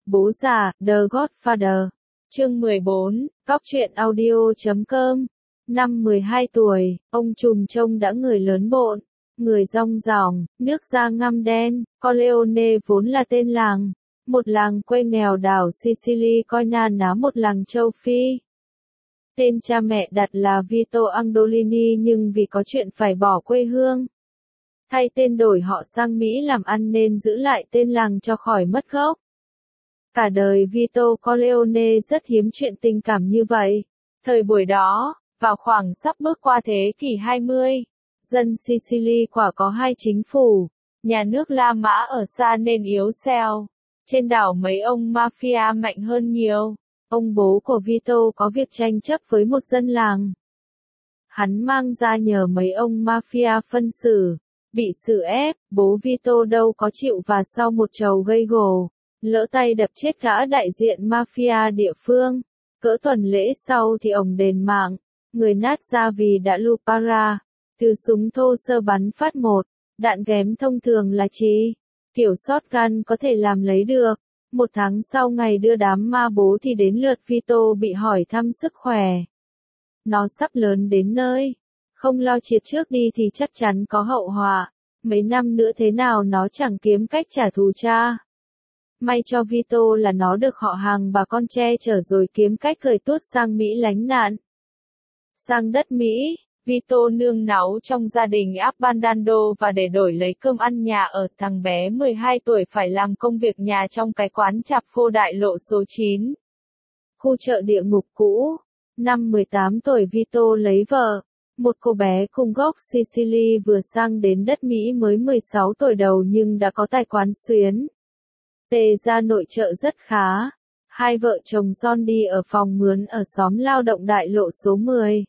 Bố già, The Godfather. Chương 14, Góc truyện audio.com. Năm 12 tuổi, ông trùm trông đã người lớn bộn, người rong ròng, nước da ngăm đen. Corleone vốn là tên làng, một làng quê nghèo đảo Sicily coi na ná một làng châu Phi. Tên cha mẹ đặt là Vito Andolini nhưng vì có chuyện phải bỏ quê hương, thay tên đổi họ sang Mỹ làm ăn nên giữ lại tên làng cho khỏi mất gốc. Cả đời Vito Corleone rất hiếm chuyện tình cảm như vậy. Thời buổi đó, vào khoảng sắp bước qua thế kỷ 20, dân Sicily quả có hai chính phủ, nhà nước La Mã ở xa nên yếu xeo. Trên đảo mấy ông mafia mạnh hơn nhiều. Ông bố của Vito có việc tranh chấp với một dân làng. Hắn mang ra nhờ mấy ông mafia phân xử. Bị xử ép, bố Vito đâu có chịu và sau một trầu gây gổ, lỡ tay đập chết gã đại diện mafia địa phương. Cỡ tuần lễ sau thì ông đền mạng, người nát ra vì đã lupara, từ súng thô sơ bắn phát một, đạn ghém thông thường là chỉ kiểu shotgun có thể làm lấy được. Một tháng sau ngày đưa đám ma bố thì đến lượt Vito bị hỏi thăm sức khỏe. Nó sắp lớn đến nơi, không lo triệt trước đi thì chắc chắn có hậu họa. Mấy năm nữa thế nào nó chẳng kiếm cách trả thù cha. May cho Vito là nó được họ hàng bà con che chở rồi kiếm cách cởi tuốt sang Mỹ lánh nạn. Sang đất Mỹ, Vito nương náu trong gia đình Abbandando và để đổi lấy cơm ăn nhà ở, thằng bé 12 tuổi phải làm công việc nhà trong cái quán chạp phô đại lộ số 9. Khu chợ địa ngục cũ. Năm 18 tuổi Vito lấy vợ, một cô bé cùng gốc Sicily vừa sang đến đất Mỹ mới 16 tuổi đầu nhưng đã có tài quán xuyến. Tề ra nội trợ rất khá. Hai vợ chồng John đi ở phòng mướn ở xóm lao động đại lộ số 10.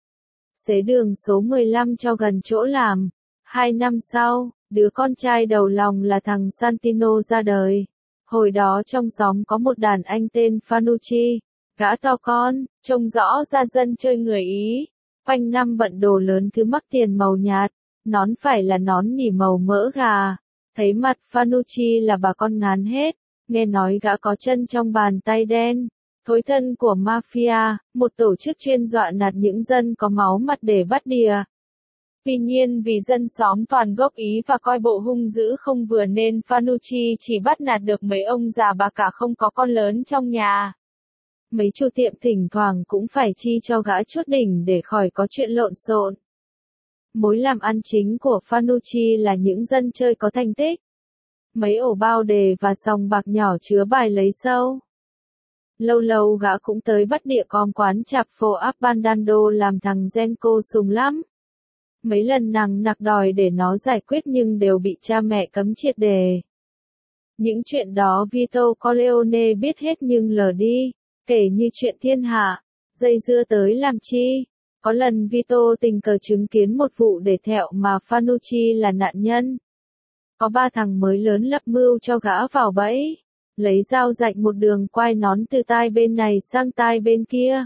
Xế đường số 15 cho gần chỗ làm. 2 năm sau, đứa con trai đầu lòng là thằng Santino ra đời. Hồi đó trong xóm có một đàn anh tên Fanucci, gã to con, trông rõ ra dân chơi người Ý. Quanh năm bận đồ lớn thứ mắc tiền màu nhạt, nón phải là nón nỉ màu mỡ gà. Thấy mặt Fanucci là bà con ngán hết, nghe nói gã có chân trong bàn tay đen. Thối thân của mafia, một tổ chức chuyên dọa nạt những dân có máu mặt để bắt đìa. Tuy nhiên vì dân xóm toàn gốc Ý và coi bộ hung dữ không vừa nên Fanucci chỉ bắt nạt được mấy ông già bà cả không có con lớn trong nhà. Mấy chủ tiệm thỉnh thoảng cũng phải chi cho gã chút đỉnh để khỏi có chuyện lộn xộn. Mối làm ăn chính của Fanucci là những dân chơi có thành tích. Mấy ổ bao đề và sòng bạc nhỏ chứa bài lấy sâu. Lâu lâu gã cũng tới bắt địa com quán chạp phô Abbandando làm thằng Genco sùng lắm. Mấy lần nàng nặc đòi để nó giải quyết nhưng đều bị cha mẹ cấm triệt đề. Những chuyện đó Vito Corleone biết hết nhưng lờ đi, kể như chuyện thiên hạ, dây dưa tới làm chi. Có lần Vito tình cờ chứng kiến một vụ để thẹo mà Fanucci là nạn nhân. Có 3 thằng mới lớn lập mưu cho gã vào bẫy, lấy dao rạch một đường quai nón từ tai bên này sang tai bên kia.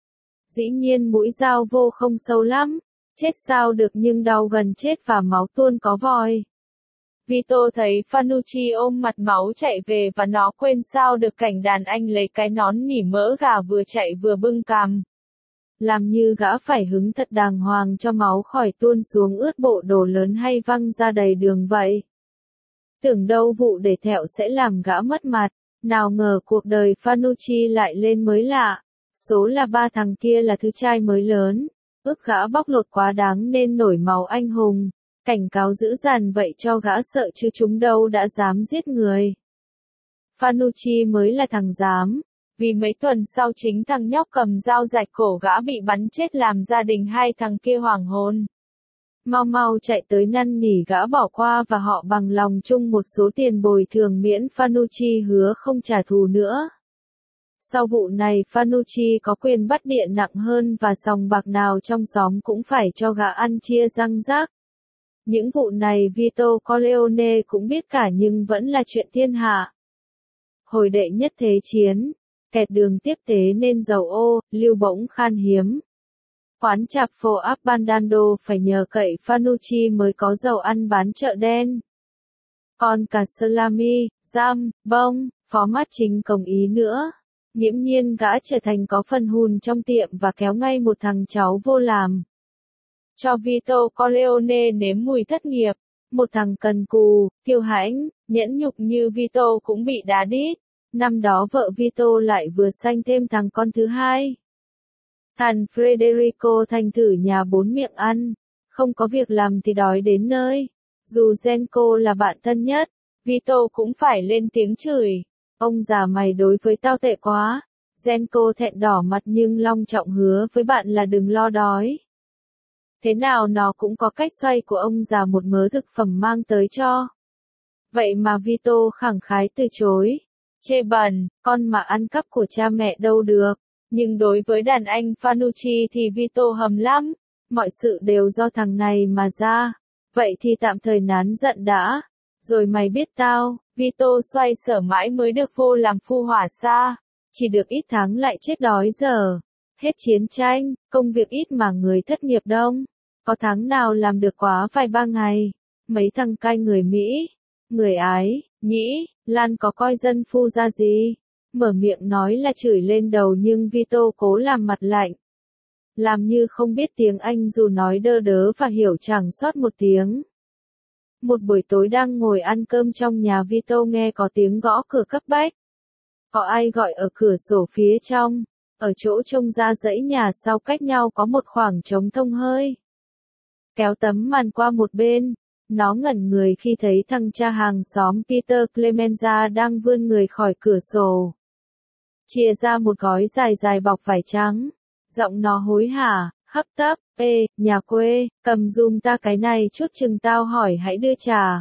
Dĩ nhiên mũi dao vô không sâu lắm, chết sao được nhưng đau gần chết và máu tuôn có vòi. Vito thấy Fanucci ôm mặt máu chạy về và nó quên sao được cảnh đàn anh lấy cái nón nỉ mỡ gà vừa chạy vừa bưng cằm. Làm như gã phải hứng thật đàng hoàng cho máu khỏi tuôn xuống ướt bộ đồ lớn hay văng ra đầy đường vậy. Tưởng đâu vụ để thẹo sẽ làm gã mất mặt, nào ngờ cuộc đời Fanucci lại lên mới lạ. Số là 3 thằng kia là thứ trai mới lớn, ước gã bóc lột quá đáng nên nổi máu anh hùng, cảnh cáo dữ dằn vậy cho gã sợ chứ chúng đâu đã dám giết người. Fanucci mới là thằng dám. Vì mấy tuần sau chính thằng nhóc cầm dao rạch cổ gã bị bắn chết làm gia đình hai thằng kia hoảng hồn. Mau mau chạy tới năn nỉ gã bỏ qua và họ bằng lòng chung một số tiền bồi thường miễn Fanucci hứa không trả thù nữa. Sau vụ này Fanucci có quyền bắt điện nặng hơn và sòng bạc nào trong xóm cũng phải cho gã ăn chia răng rác. Những vụ này Vito Corleone cũng biết cả nhưng vẫn là chuyện thiên hạ. Hồi đệ nhất thế chiến, kẹt đường tiếp tế nên dầu ô, lưu bỗng khan hiếm. Quán chạp phô Abbandando phải nhờ cậy Fanucci mới có dầu ăn bán chợ đen. Còn cả salami, bông, phó mát chính công ý nữa. Nghiễm nhiên gã trở thành có phần hùn trong tiệm và kéo ngay một thằng cháu vô làm. Cho Vito Corleone nếm mùi thất nghiệp. Một thằng cần cù, kiêu hãnh, nhẫn nhục như Vito cũng bị đá đít. Năm đó vợ Vito lại vừa sanh thêm thằng con thứ hai. Thằng Federico thành thử nhà bốn miệng ăn, không có việc làm thì đói đến nơi. Dù Genco là bạn thân nhất, Vito cũng phải lên tiếng chửi. Ông già mày đối với tao tệ quá. Genco thẹn đỏ mặt nhưng long trọng hứa với bạn là đừng lo đói. Thế nào nó cũng có cách xoay của ông già một mớ thực phẩm mang tới cho. Vậy mà Vito khẳng khái từ chối. Chê bẩn, con mà ăn cắp của cha mẹ đâu được. Nhưng đối với đàn anh Fanucci thì Vito hầm lắm. Mọi sự đều do thằng này mà ra. Vậy thì tạm thời nán giận đã. Rồi mày biết tao, Vito xoay sở mãi mới được vô làm phu hỏa xa. Chỉ được ít tháng lại chết đói giờ. Hết chiến tranh, công việc ít mà người thất nghiệp đông. Có tháng nào làm được quá vài ba ngày. Mấy thằng cai người Mỹ, người Ái, Nhĩ, Lan có coi dân phu ra gì. Mở miệng nói là chửi lên đầu nhưng Vito cố làm mặt lạnh. Làm như không biết tiếng Anh dù nói đơ đớ và hiểu chẳng sót một tiếng. Một buổi tối đang ngồi ăn cơm trong nhà Vito nghe có tiếng gõ cửa cấp bách. Có ai gọi ở cửa sổ phía trong, ở chỗ trông ra dãy nhà sau cách nhau có một khoảng trống thông hơi. Kéo tấm màn qua một bên, nó ngẩn người khi thấy thằng cha hàng xóm Peter Clemenza đang vươn người khỏi cửa sổ. Chia ra một gói dài dài bọc vải trắng. Giọng nó hối hả, hấp tấp, ê, nhà quê, cầm giùm ta cái này chút chừng tao hỏi hãy đưa trả.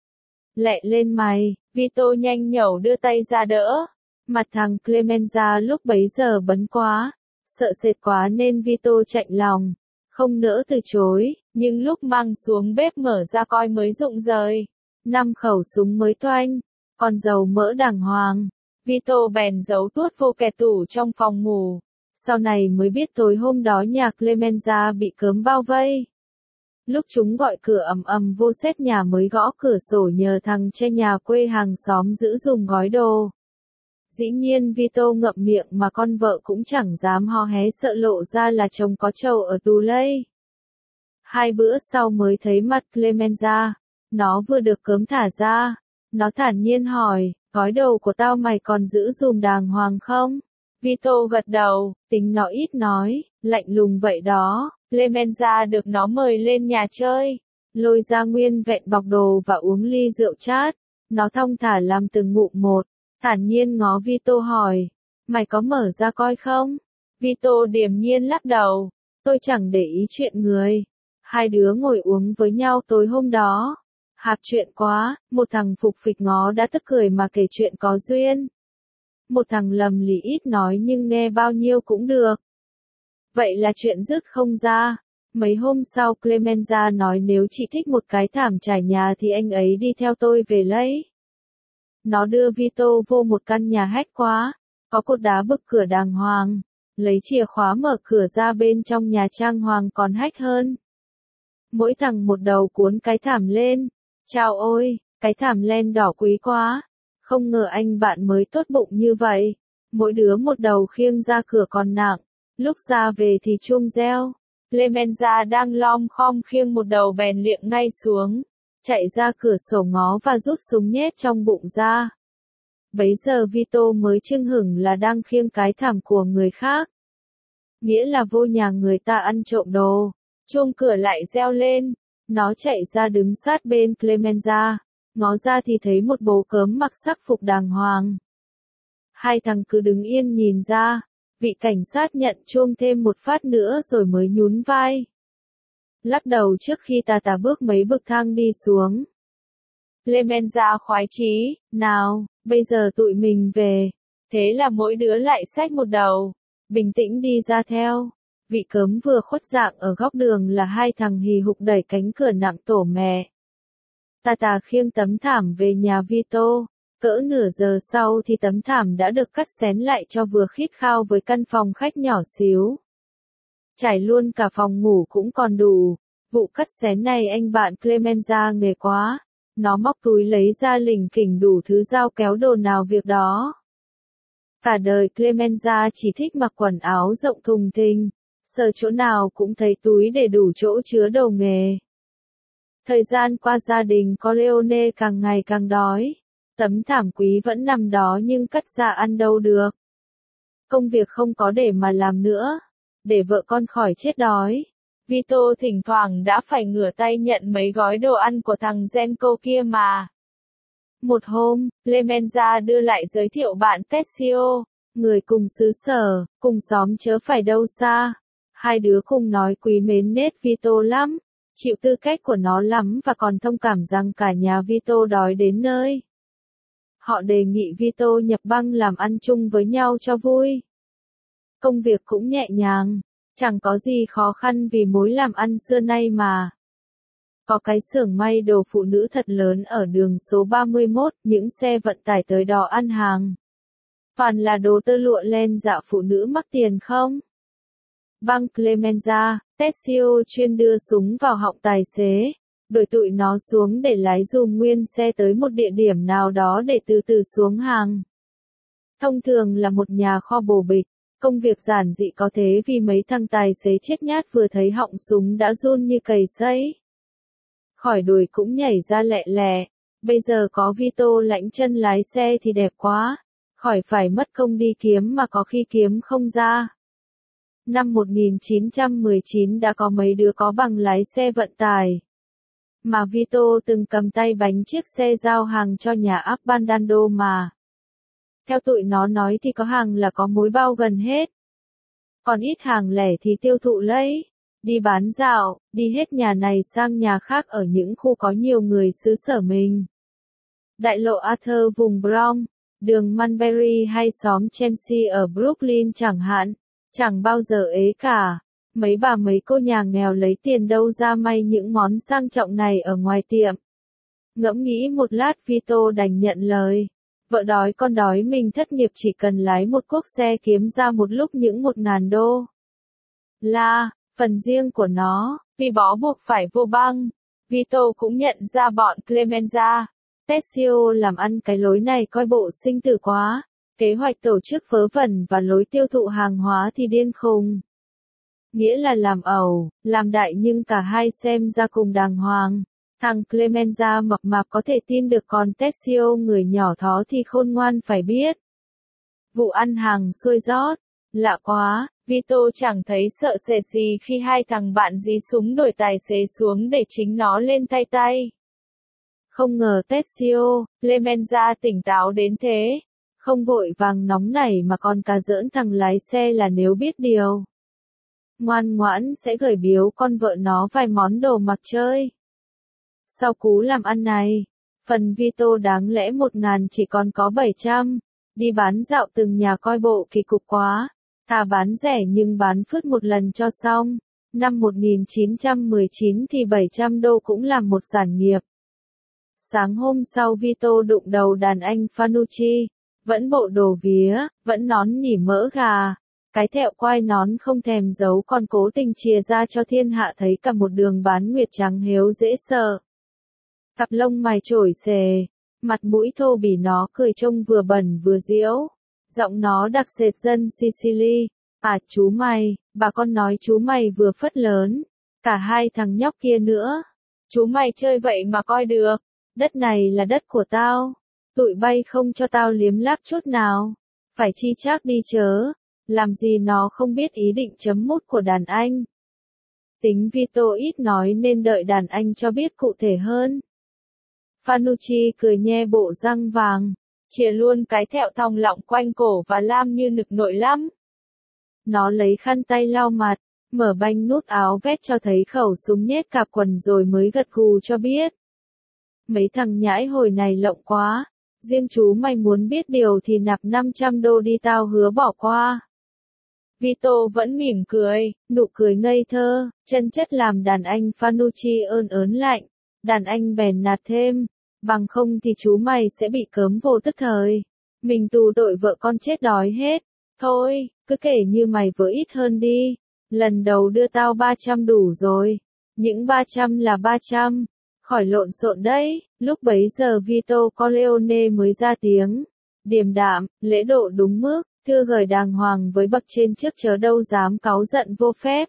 Lẹ lên mày, Vito nhanh nhẩu đưa tay ra đỡ. Mặt thằng Clemenza lúc bấy giờ bấn quá, sợ sệt quá nên Vito chạnh lòng, không nỡ từ chối, nhưng lúc mang xuống bếp mở ra coi mới rụng rời. 5 khẩu súng mới toanh, còn dầu mỡ đàng hoàng. Vito bèn giấu tuốt vô kẹt tủ trong phòng ngủ. Sau này mới biết tối hôm đó nhà Clemenza bị cớm bao vây. Lúc chúng gọi cửa ầm ầm vô xét nhà mới gõ cửa sổ nhờ thằng che nhà quê hàng xóm giữ dùng gói đồ. Dĩ nhiên Vito ngậm miệng mà con vợ cũng chẳng dám ho hé sợ lộ ra là chồng có trầu ở tù lây. 2 bữa sau mới thấy mặt Clemenza. Nó vừa được cớm thả ra. Nó thản nhiên hỏi, gói đồ của tao mày còn giữ dùm đàng hoàng không? Vito gật đầu, tính nó ít nói, lạnh lùng vậy đó. Clemenza được nó mời lên nhà chơi. Lôi ra nguyên vẹn bọc đồ và uống ly rượu chát. Nó thong thả làm từng ngụm một. Thản nhiên ngó Vito hỏi, mày có mở ra coi không? Vito điềm nhiên lắc đầu, tôi chẳng để ý chuyện người. Hai đứa ngồi uống với nhau tối hôm đó. Hạp chuyện quá, một thằng phục phịch ngó đã tức cười mà kể chuyện có duyên. Một thằng lầm lì ít nói nhưng nghe bao nhiêu cũng được. Vậy là chuyện dứt không ra. Mấy hôm sau Clemenza nói nếu chị thích một cái thảm trải nhà thì anh ấy đi theo tôi về lấy. Nó đưa Vito vô một căn nhà hách quá, có cột đá bức cửa đàng hoàng, lấy chìa khóa mở cửa ra bên trong nhà trang hoàng còn hách hơn. Mỗi thằng một đầu cuốn cái thảm lên, chao ôi, cái thảm len đỏ quý quá, không ngờ anh bạn mới tốt bụng như vậy, mỗi đứa một đầu khiêng ra cửa còn nặng, lúc ra về thì chuông reo. Clemenza đang lom khom khiêng một đầu bèn liệng ngay xuống. Chạy ra cửa sổ ngó và rút súng nhét trong bụng ra. Bấy giờ Vito mới chưng hửng là đang khiêng cái thảm của người khác. Nghĩa là vô nhà người ta ăn trộm đồ. Chuông cửa lại reo lên. Nó chạy ra đứng sát bên Clemenza. Ngó ra thì thấy một bố cớm mặc sắc phục đàng hoàng. Hai thằng cứ đứng yên nhìn ra. Vị cảnh sát nhận chuông thêm một phát nữa rồi mới nhún vai. Lắc đầu trước khi tà bước mấy bậc thang đi xuống. Clemenza khoái chí, nào, bây giờ tụi mình về. Thế là mỗi đứa lại xách một đầu, bình tĩnh đi ra theo. Vị cớm vừa khuất dạng ở góc đường là hai thằng hì hục đẩy cánh cửa nặng tổ mẹ. Tà khiêng tấm thảm về nhà Vito. Cỡ nửa giờ sau thì tấm thảm đã được cắt xén lại cho vừa khít khao với căn phòng khách nhỏ xíu. Trải luôn cả phòng ngủ cũng còn đủ. Vụ cắt xén này anh bạn Clemenza nghề quá. Nó móc túi lấy ra lỉnh kỉnh đủ thứ dao kéo đồ nào việc đó. Cả đời Clemenza chỉ thích mặc quần áo rộng thùng thình, sờ chỗ nào cũng thấy túi để đủ chỗ chứa đồ nghề. Thời gian qua gia đình Corleone càng ngày càng đói. Tấm thảm quý vẫn nằm đó nhưng cất ra ăn đâu được. Công việc không có để mà làm nữa, để vợ con khỏi chết đói. Vito thỉnh thoảng đã phải ngửa tay nhận mấy gói đồ ăn của thằng Genco kia mà. Một hôm, Clemenza đưa lại giới thiệu bạn Tessio, người cùng xứ sở, cùng xóm chớ phải đâu xa. Hai đứa cùng nói quý mến nết Vito lắm, chịu tư cách của nó lắm và còn thông cảm rằng cả nhà Vito đói đến nơi. Họ đề nghị Vito nhập băng làm ăn chung với nhau cho vui. Công việc cũng nhẹ nhàng, chẳng có gì khó khăn vì mối làm ăn xưa nay mà. Có cái xưởng may đồ phụ nữ thật lớn ở đường số 31, những xe vận tải tới đó ăn hàng. Toàn là đồ tơ lụa len dạ phụ nữ mắc tiền không? Băng Clemenza, Tessio chuyên đưa súng vào họng tài xế, đuổi tụi nó xuống để lái dùm nguyên xe tới một địa điểm nào đó để từ từ xuống hàng. Thông thường là một nhà kho bổ bịch, công việc giản dị có thế vì mấy thằng tài xế chết nhát vừa thấy họng súng đã run như cầy sấy. Khỏi đuổi cũng nhảy ra lẹ lẹ, bây giờ có Vito lãnh chân lái xe thì đẹp quá, khỏi phải mất công đi kiếm mà có khi kiếm không ra. Năm 1919 đã có mấy đứa có bằng lái xe vận tải. Mà Vito từng cầm tay bánh chiếc xe giao hàng cho nhà Abbandando mà. Theo tụi nó nói thì có hàng là có mối bao gần hết. Còn ít hàng lẻ thì tiêu thụ lấy. Đi bán dạo, đi hết nhà này sang nhà khác ở những khu có nhiều người xứ sở mình. Đại lộ Arthur vùng Bronx, đường Mulberry hay xóm Chelsea ở Brooklyn chẳng hạn, chẳng bao giờ ế cả. Mấy bà mấy cô nhà nghèo lấy tiền đâu ra may những món sang trọng này ở ngoài tiệm. Ngẫm nghĩ một lát Vito đành nhận lời. Vợ đói con đói mình thất nghiệp chỉ cần lái một cuốc xe kiếm ra một lúc những 1.000 đô. Là, phần riêng của nó, vì bó buộc phải vô băng. Vito cũng nhận ra bọn Clemenza, Tessio làm ăn cái lối này coi bộ sinh tử quá. Kế hoạch tổ chức vớ vẩn và lối tiêu thụ hàng hóa thì điên khùng. Nghĩa là làm ẩu, làm đại nhưng cả hai xem ra cùng đàng hoàng. Thằng Clemenza mập mạp có thể tin được còn Tessio người nhỏ thó thì khôn ngoan phải biết. Vụ ăn hàng xuôi rót. Lạ quá, Vito chẳng thấy sợ sệt gì khi hai thằng bạn dí súng đuổi tài xế xuống để chính nó lên tay tay. Không ngờ Tessio, Clemenza tỉnh táo đến thế. Không vội vàng nóng nảy mà còn cả giỡn thằng lái xe là nếu biết điều. Ngoan ngoãn sẽ gửi biếu con vợ nó vài món đồ mặc chơi. Sau cú làm ăn này, phần Vito đáng lẽ 1.000 chỉ còn có 700, đi bán dạo từng nhà coi bộ kỳ cục quá, thà bán rẻ nhưng bán phứt một lần cho xong. Năm 1919 thì 700 đô cũng là một sản nghiệp. Sáng hôm sau Vito đụng đầu đàn anh Fanucci, vẫn bộ đồ vía, vẫn nón nỉ mỡ gà. Cái thẹo quai nón không thèm giấu còn cố tình chìa ra cho thiên hạ thấy cả một đường bán nguyệt trắng héo dễ sợ. Cặp lông mày trổi xề, mặt mũi thô bỉ nó cười trông vừa bẩn vừa diễu. Giọng nó đặc sệt dân Sicily. À chú mày, bà con nói chú mày vừa phất lớn. Cả hai thằng nhóc kia nữa. Chú mày chơi vậy mà coi được. Đất này là đất của tao. Tụi bay không cho tao liếm láp chút nào. Phải chi chác đi chớ. Làm gì nó không biết ý định chấm mút của đàn anh. Tính Vito ít nói nên đợi đàn anh cho biết cụ thể hơn. Fanucci cười nhe bộ răng vàng, chìa luôn cái thẹo thòng lọng quanh cổ và lam như nực nội lắm. Nó lấy khăn tay lau mặt, mở banh nút áo vét cho thấy khẩu súng nhét cạp quần rồi mới gật gù cho biết. Mấy thằng nhãi hồi này lộng quá, riêng chú mày muốn biết điều thì nạp 500 đô đi tao hứa bỏ qua. Vito vẫn mỉm cười, nụ cười ngây thơ, chân chất làm đàn anh Fanucci ớn lạnh. Đàn anh bèn nạt thêm, bằng không thì chú mày sẽ bị cớm vô tức thời. Mình tù tội vợ con chết đói hết. Thôi, cứ kể như mày vỡ ít hơn đi. Lần đầu đưa tao 300 đủ rồi. Những 300 là 300. Khỏi lộn xộn đấy, lúc bấy giờ Vito Corleone mới ra tiếng. Điềm đạm, lễ độ đúng mức, thưa gửi đàng hoàng với bậc trên trước chớ đâu dám cáu giận vô phép.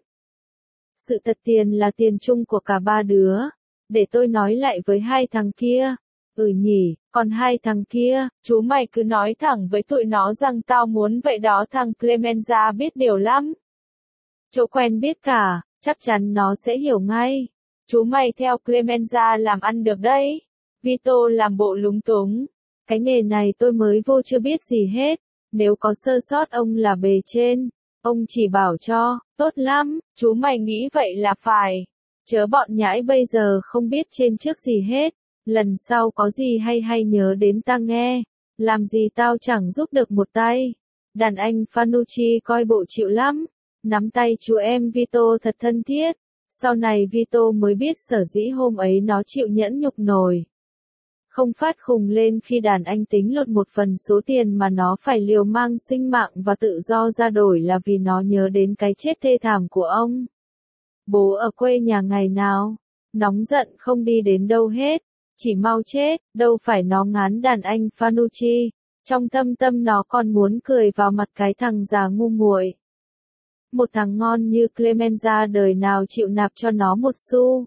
Sự thật tiền là tiền chung của cả ba đứa. Để tôi nói lại với hai thằng kia. Ừ nhỉ, còn hai thằng kia, chú mày cứ nói thẳng với tụi nó rằng tao muốn vậy đó, thằng Clemenza biết điều lắm. Chỗ quen biết cả, chắc chắn nó sẽ hiểu ngay. Chú mày theo Clemenza làm ăn được đấy. Vito làm bộ lúng túng. Cái nghề này tôi mới vô chưa biết gì hết. Nếu có sơ sót ông là bề trên. Ông chỉ bảo cho, tốt lắm, chú mày nghĩ vậy là phải. Chớ bọn nhãi bây giờ không biết trên trước gì hết. Lần sau có gì hay hay nhớ đến ta nghe. Làm gì tao chẳng giúp được một tay. Đàn anh Fanucci coi bộ chịu lắm. Nắm tay chú em Vito thật thân thiết. Sau này Vito mới biết sở dĩ hôm ấy nó chịu nhẫn nhục nổi. Không phát khùng lên khi đàn anh tính lột một phần số tiền mà nó phải liều mang sinh mạng và tự do ra đổi là vì nó nhớ đến cái chết thê thảm của ông. Bố ở quê nhà ngày nào, nóng giận không đi đến đâu hết, chỉ mau chết, đâu phải nó ngán đàn anh Fanucci. Trong thâm tâm nó còn muốn cười vào mặt cái thằng già ngu muội. Một thằng ngon như Clemenza đời nào chịu nạp cho nó một xu.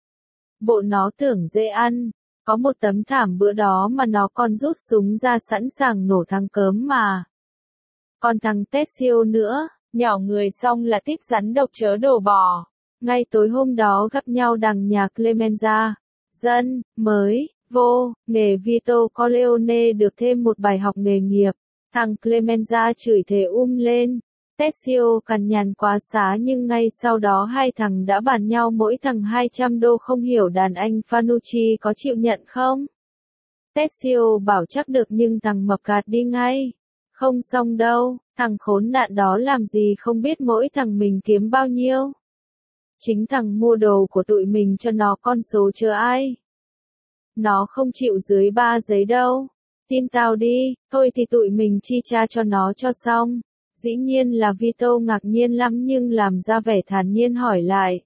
Bộ nó tưởng dễ ăn, có một tấm thảm bữa đó mà nó còn rút súng ra sẵn sàng nổ thằng cớm mà. Còn thằng Tessio nữa, nhỏ người xong là tiếp rắn độc chớ đổ bỏ. Ngay tối hôm đó gặp nhau đằng nhà Clemenza. Dân, mới, vô, nghề Vito Corleone được thêm một bài học nghề nghiệp. Thằng Clemenza chửi thề lên. Tessio cằn nhằn quá xá nhưng ngay sau đó hai thằng đã bàn nhau mỗi thằng 200 đô, không hiểu đàn anh Fanucci có chịu nhận không? Tessio bảo chắc được nhưng thằng mập gạt đi ngay. Không xong đâu, thằng khốn nạn đó làm gì không biết mỗi thằng mình kiếm bao nhiêu. Chính thằng mua đồ của tụi mình cho nó con số chờ ai. Nó không chịu dưới 3 giấy đâu. Tin tao đi, thôi thì tụi mình chi trả cho nó cho xong. Dĩ nhiên là Vito ngạc nhiên lắm nhưng làm ra vẻ thản nhiên hỏi lại.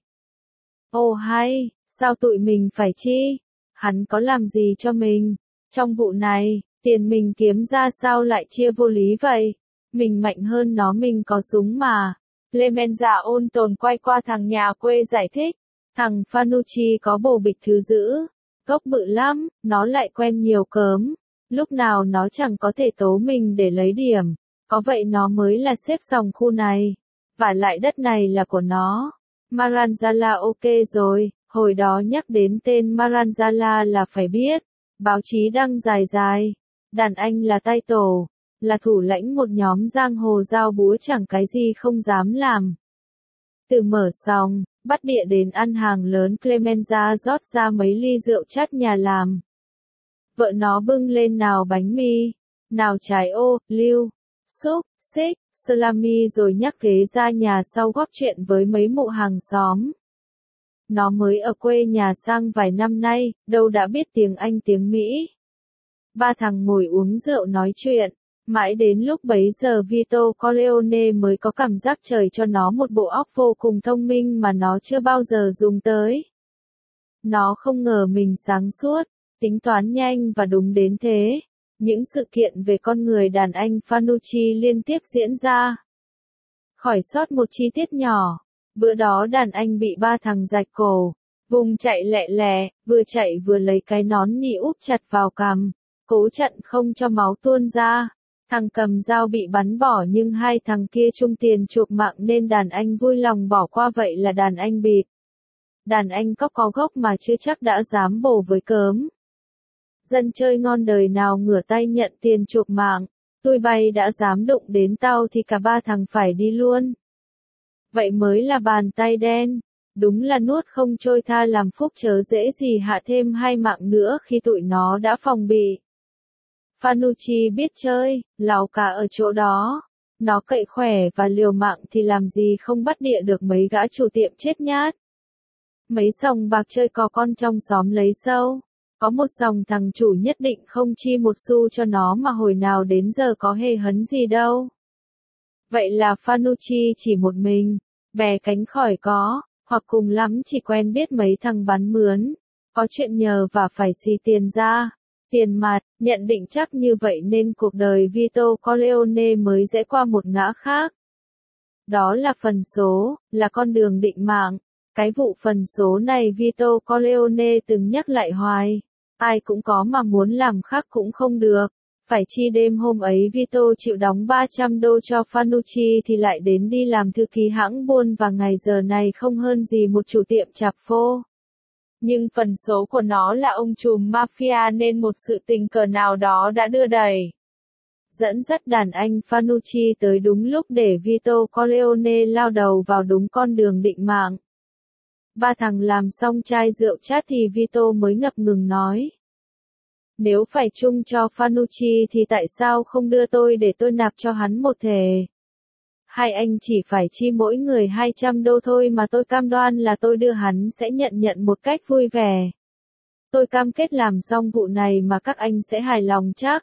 Ồ hay, sao tụi mình phải chi? Hắn có làm gì cho mình? Trong vụ này, tiền mình kiếm ra sao lại chia vô lý vậy? Mình mạnh hơn nó, mình có súng mà. Clemenza ôn tồn quay qua thằng nhà quê giải thích. Thằng Fanucci có bồ bịch thứ dữ. Gốc bự lắm, nó lại quen nhiều cớm. Lúc nào nó chẳng có thể tố mình để lấy điểm. Có vậy nó mới là xếp sòng khu này. Vả lại đất này là của nó. Maranzala ok rồi, hồi đó nhắc đến tên Maranzala là phải biết. Báo chí đăng dài dài. Đàn anh là tay tổ, là thủ lãnh một nhóm giang hồ giao búa chẳng cái gì không dám làm. Từ mở sòng, bắt đĩa đến ăn hàng lớn, Clemenza rót ra mấy ly rượu chát nhà làm. Vợ nó bưng lên nào bánh mì, nào trái ô, lưu, xúc, xích, salami rồi nhắc ghế ra nhà sau góp chuyện với mấy mụ hàng xóm. Nó mới ở quê nhà sang vài năm nay, đâu đã biết tiếng Anh tiếng Mỹ. Ba thằng ngồi uống rượu nói chuyện, mãi đến lúc bấy giờ Vito Corleone mới có cảm giác trời cho nó một bộ óc vô cùng thông minh mà nó chưa bao giờ dùng tới. Nó không ngờ mình sáng suốt, tính toán nhanh và đúng đến thế. Những sự kiện về con người đàn anh Fanucci liên tiếp diễn ra. Khỏi sót một chi tiết nhỏ. Bữa đó đàn anh bị ba thằng rạch cổ, vùng chạy lẹ lẹ, vừa chạy vừa lấy cái nón nỉ úp chặt vào cằm, cố chặn không cho máu tuôn ra. Thằng cầm dao bị bắn bỏ nhưng hai thằng kia chung tiền chuộc mạng nên đàn anh vui lòng bỏ qua, vậy là đàn anh bịp. Đàn anh có gốc mà chưa chắc đã dám bổ với cớm. Dân chơi ngon đời nào ngửa tay nhận tiền chuộc mạng, tôi bay đã dám đụng đến tao thì cả ba thằng phải đi luôn. Vậy mới là bàn tay đen, đúng là nuốt không trôi, tha làm phúc chớ dễ gì hạ thêm hai mạng nữa khi tụi nó đã phòng bị. Fanucci biết chơi, láo cá ở chỗ đó. Nó cậy khỏe và liều mạng thì làm gì không bắt đĩa được mấy gã chủ tiệm chết nhát. Mấy sòng bạc chơi có con trong xóm lấy sâu. Có một sòng thằng chủ nhất định không chi một xu cho nó mà hồi nào đến giờ có hề hấn gì đâu. Vậy là Fanucci chỉ một mình, bè cánh khỏi có, hoặc cùng lắm chỉ quen biết mấy thằng bán mướn. có chuyện nhờ và phải xì tiền ra. Tiền mặt, nhận định chắc như vậy nên cuộc đời Vito Corleone mới rẽ qua một ngã khác. Đó là phần số, là con đường định mạng. Cái vụ phần số này Vito Corleone từng nhắc lại hoài. Ai cũng có mà muốn làm khác cũng không được. Phải chi đêm hôm ấy Vito chịu đóng 300 đô cho Fanucci thì lại đến đi làm thư ký hãng buôn và ngày giờ này không hơn gì một chủ tiệm chạp phô. Nhưng phần số của nó là ông trùm mafia nên một sự tình cờ nào đó đã đưa đẩy. Dẫn dắt đàn anh Fanucci tới đúng lúc để Vito Corleone lao đầu vào đúng con đường định mạng. Ba thằng làm xong chai rượu chát thì Vito mới ngập ngừng nói. Nếu phải chung cho Fanucci thì tại sao không đưa tôi để tôi nạp cho hắn một thể? Hai anh chỉ phải chi mỗi người 200 đô thôi mà tôi cam đoan là tôi đưa hắn sẽ nhận một cách vui vẻ. Tôi cam kết làm xong vụ này mà các anh sẽ hài lòng chắc.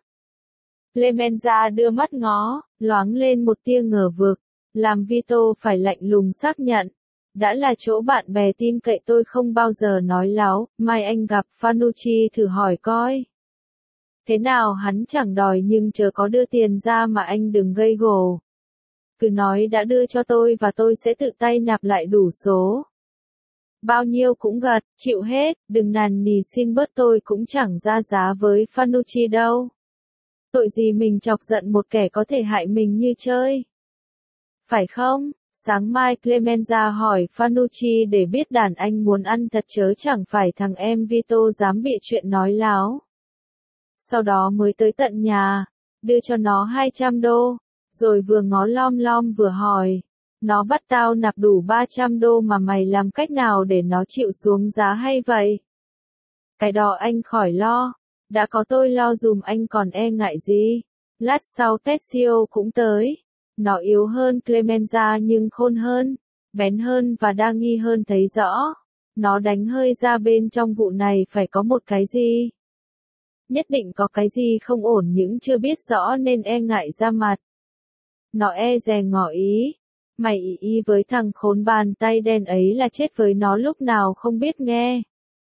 Clemenza đưa mắt ngó, loáng lên một tia ngờ vực, làm Vito phải lạnh lùng xác nhận. Đã là chỗ bạn bè tin cậy tôi không bao giờ nói láo, mai anh gặp Fanucci thử hỏi coi. Thế nào hắn chẳng đòi nhưng chờ có đưa tiền ra mà anh đừng gây gổ. Cứ nói đã đưa cho tôi và tôi sẽ tự tay nạp lại đủ số. Bao nhiêu cũng gật, chịu hết, đừng nàn nỉ xin bớt tôi cũng chẳng ra giá với Fanucci đâu. Tội gì mình chọc giận một kẻ có thể hại mình như chơi. Phải không? Sáng mai Clemenza hỏi Fanucci để biết đàn anh muốn ăn thật chớ chẳng phải thằng em Vito dám bị chuyện nói láo. Sau đó mới tới tận nhà, đưa cho nó 200 đô, rồi vừa ngó lom vừa hỏi. Nó bắt tao nạp đủ 300 đô mà mày làm cách nào để nó chịu xuống giá hay vậy? Cái đó anh khỏi lo, đã có tôi lo dùm anh còn e ngại gì. Lát sau Tessio cũng tới. Nó yếu hơn Clemenza nhưng khôn hơn, bén hơn và đa nghi hơn thấy rõ. Nó đánh hơi ra bên trong vụ này phải có một cái gì. Nhất định có cái gì không ổn nhưng chưa biết rõ nên e ngại ra mặt. Nó e dè ngỏ ý. Mày ý với thằng khốn bàn tay đen ấy là chết với nó lúc nào không biết nghe.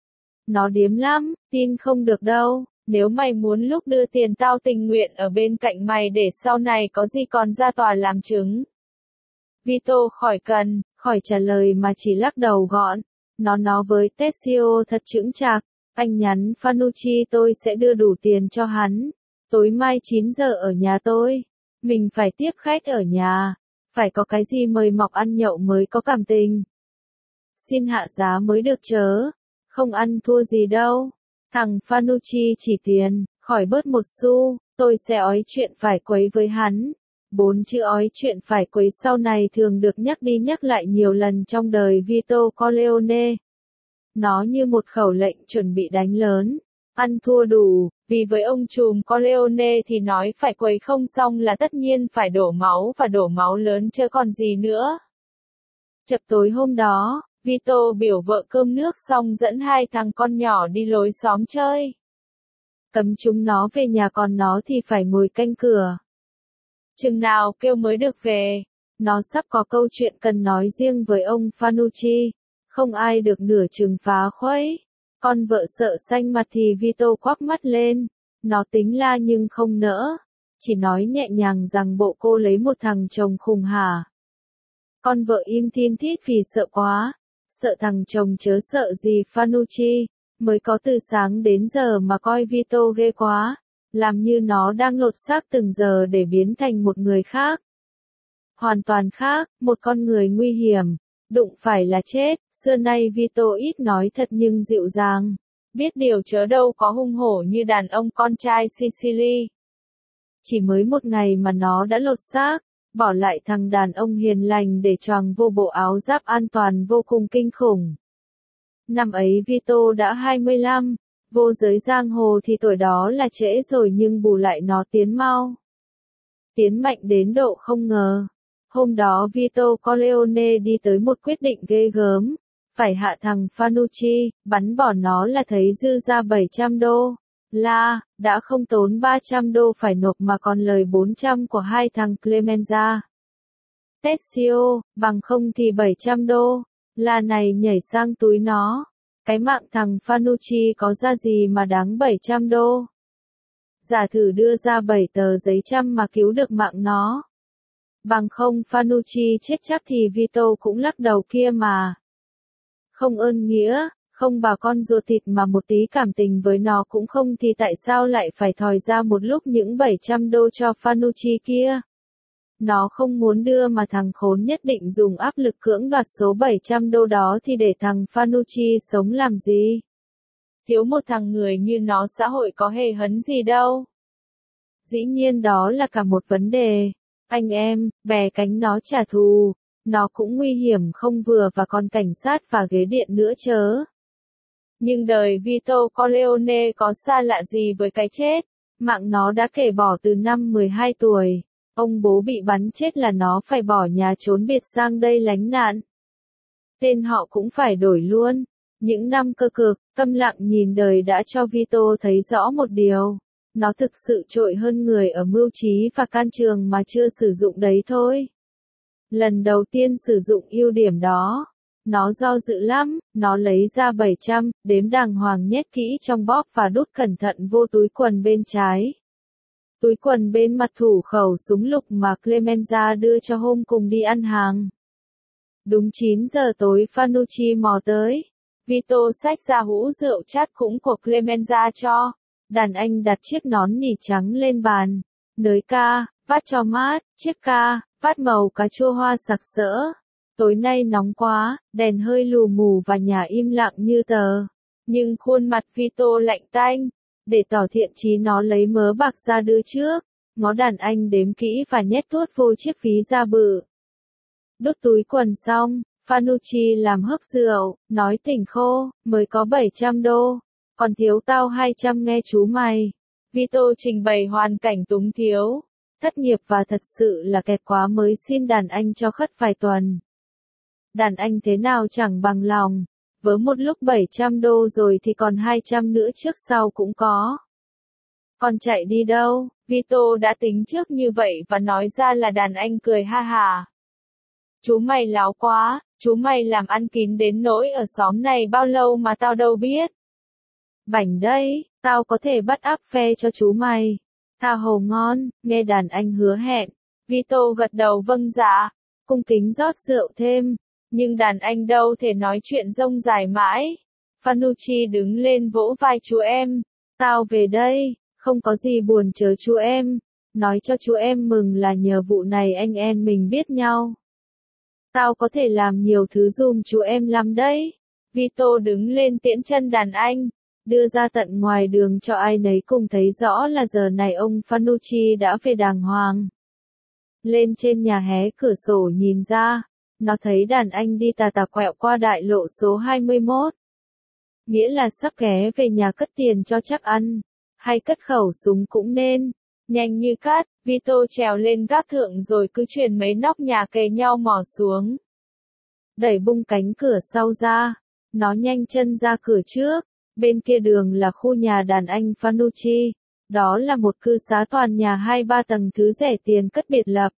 Nó điếm lắm, tin không được đâu. Nếu mày muốn lúc đưa tiền tao tình nguyện ở bên cạnh mày để sau này có gì còn ra tòa làm chứng. Vito khỏi trả lời mà chỉ lắc đầu gọn. Nó với Tessio thật chững chạc. Anh nhắn Fanucci tôi sẽ đưa đủ tiền cho hắn. Tối mai 9 giờ ở nhà tôi. Mình phải tiếp khách ở nhà. Phải có cái gì mời mọc ăn nhậu mới có cảm tình. Xin hạ giá mới được chớ. Không ăn thua gì đâu. Thằng Fanucci chỉ tiền, khỏi bớt một xu, tôi sẽ ói chuyện phải quấy với hắn. 4 chữ ói chuyện phải quấy sau này thường được nhắc đi nhắc lại nhiều lần trong đời Vito Corleone. Nó như một khẩu lệnh chuẩn bị đánh lớn, ăn thua đủ, vì với ông trùm Corleone thì nói phải quấy không xong là tất nhiên phải đổ máu và đổ máu lớn chứ còn gì nữa. Chập tối hôm đó, Vito biểu vợ cơm nước xong dẫn hai thằng con nhỏ đi lối xóm chơi. Cấm chúng nó về nhà còn nó thì phải ngồi canh cửa. Chừng nào kêu mới được về. Nó sắp có câu chuyện cần nói riêng với ông Fanucci. Không ai được nửa chừng phá khuấy. Con vợ sợ xanh mặt thì Vito quắc mắt lên. Nó tính la nhưng không nỡ. Chỉ nói nhẹ nhàng rằng bộ cô lấy một thằng chồng khùng hả. Con vợ im thin thít vì sợ quá. Sợ thằng chồng chớ sợ gì Fanucci. Mới có từ sáng đến giờ mà coi Vito ghê quá. Làm như nó đang lột xác từng giờ để biến thành một người khác. Hoàn toàn khác, một con người nguy hiểm. Đụng phải là chết. Xưa nay Vito ít nói thật nhưng dịu dàng. Biết điều chớ đâu có hung hổ như đàn ông con trai Sicily. Chỉ mới một ngày mà nó đã lột xác. Bỏ lại thằng đàn ông hiền lành để choàng vô bộ áo giáp an toàn vô cùng kinh khủng. Năm ấy Vito đã 25, vô giới giang hồ thì tuổi đó là trễ rồi nhưng bù lại nó tiến mau. Tiến mạnh đến độ không ngờ. Hôm đó Vito Corleone đi tới một quyết định ghê gớm. Phải hạ thằng Fanucci, bắn bỏ nó là thấy dư ra 700 đô. Đã không tốn 300 đô phải nộp mà còn lời 400 của hai thằng Clemenza. Tessio, bằng không thì 700 đô. Này nhảy sang túi nó. Cái mạng thằng Fanucci có ra gì mà đáng 700 đô. Giả thử đưa ra 7 tờ giấy trăm mà cứu được mạng nó. Bằng không Fanucci chết chắc thì Vito cũng lắc đầu kia mà. Không ơn nghĩa, không bà con ruột thịt mà một tí cảm tình với nó cũng không thì tại sao lại phải thòi ra một lúc những 700 đô cho Fanucci kia. Nó không muốn đưa mà thằng khốn nhất định dùng áp lực cưỡng đoạt số 700 đô đó thì để thằng Fanucci sống làm gì? Thiếu một thằng người như nó xã hội có hề hấn gì đâu. Dĩ nhiên đó là cả một vấn đề. Anh em, bè cánh nó trả thù. Nó cũng nguy hiểm không vừa và còn cảnh sát và ghế điện nữa chớ. Nhưng đời Vito Corleone có xa lạ gì với cái chết. Mạng nó đã kể bỏ từ năm 12 tuổi. Ông bố bị bắn chết là nó phải bỏ nhà trốn biệt sang đây lánh nạn. Tên họ cũng phải đổi luôn. Những năm cơ cực, câm lặng nhìn đời đã cho Vito thấy rõ một điều. Nó thực sự trội hơn người ở mưu trí và can trường mà chưa sử dụng đấy thôi. Lần đầu tiên sử dụng ưu điểm đó. Nó do dự lắm, nó lấy ra 700, đếm đàng hoàng nhét kỹ trong bóp và đút cẩn thận vô túi quần bên trái. Túi quần bên mặt thủ khẩu súng lục mà Clemenza đưa cho hôm cùng đi ăn hàng. Đúng 9 giờ tối Fanucci mò tới. Vito xách ra hũ rượu chát cũng của Clemenza cho. Đàn anh đặt chiếc nón nỉ trắng lên bàn. Nới ca, vắt cho mát, chiếc ca, vắt màu cà chua hoa sặc sỡ. Tối nay nóng quá, đèn hơi lù mù và nhà im lặng như tờ. Nhưng khuôn mặt Vito lạnh tanh. Để tỏ thiện chí nó lấy mớ bạc ra đưa trước. Ngó đàn anh đếm kỹ và nhét tuốt vô chiếc ví da bự. Đút túi quần xong, Fanucci làm hớp rượu, nói tỉnh khô, mới có 700 đô. Còn thiếu tao 200 nghe chú mày. Vito trình bày hoàn cảnh túng thiếu. Thất nghiệp và thật sự là kẹt quá mới xin đàn anh cho khất vài tuần. Đàn anh thế nào chẳng bằng lòng. Vớ một lúc 700 đô rồi thì còn 200 nữa trước sau cũng có. Còn chạy đi đâu? Vito đã tính trước như vậy và nói ra là đàn anh cười ha hà. Chú mày láo quá, chú mày làm ăn kín đến nỗi ở xóm này bao lâu mà tao đâu biết. Bảnh đây, tao có thể bắt áp phe cho chú mày. Tha hồ ngon, nghe đàn anh hứa hẹn. Vito gật đầu vâng dạ, cung kính rót rượu thêm. Nhưng đàn anh đâu thể nói chuyện rông dài mãi. Fanucci đứng lên vỗ vai chú em. Tao về đây, không có gì buồn chớ chú em. Nói cho chú em mừng là nhờ vụ này anh em mình biết nhau. Tao có thể làm nhiều thứ giùm chú em lắm đấy. Vito đứng lên tiễn chân đàn anh. Đưa ra tận ngoài đường cho ai nấy cùng thấy rõ là giờ này ông Fanucci đã về đàng hoàng. Lên trên nhà hé cửa sổ nhìn ra. Nó thấy đàn anh đi tà tà quẹo qua đại lộ số 21. Nghĩa là sắp ghé về nhà cất tiền cho chắc ăn. Hay cất khẩu súng cũng nên. Nhanh như cát, Vito trèo lên gác thượng rồi cứ chuyển mấy nóc nhà kề nhau mò xuống. Đẩy bung cánh cửa sau ra. Nó nhanh chân ra cửa trước. Bên kia đường là khu nhà đàn anh Fanucci. Đó là một cư xá toàn nhà 2-3 tầng thứ rẻ tiền cất biệt lập.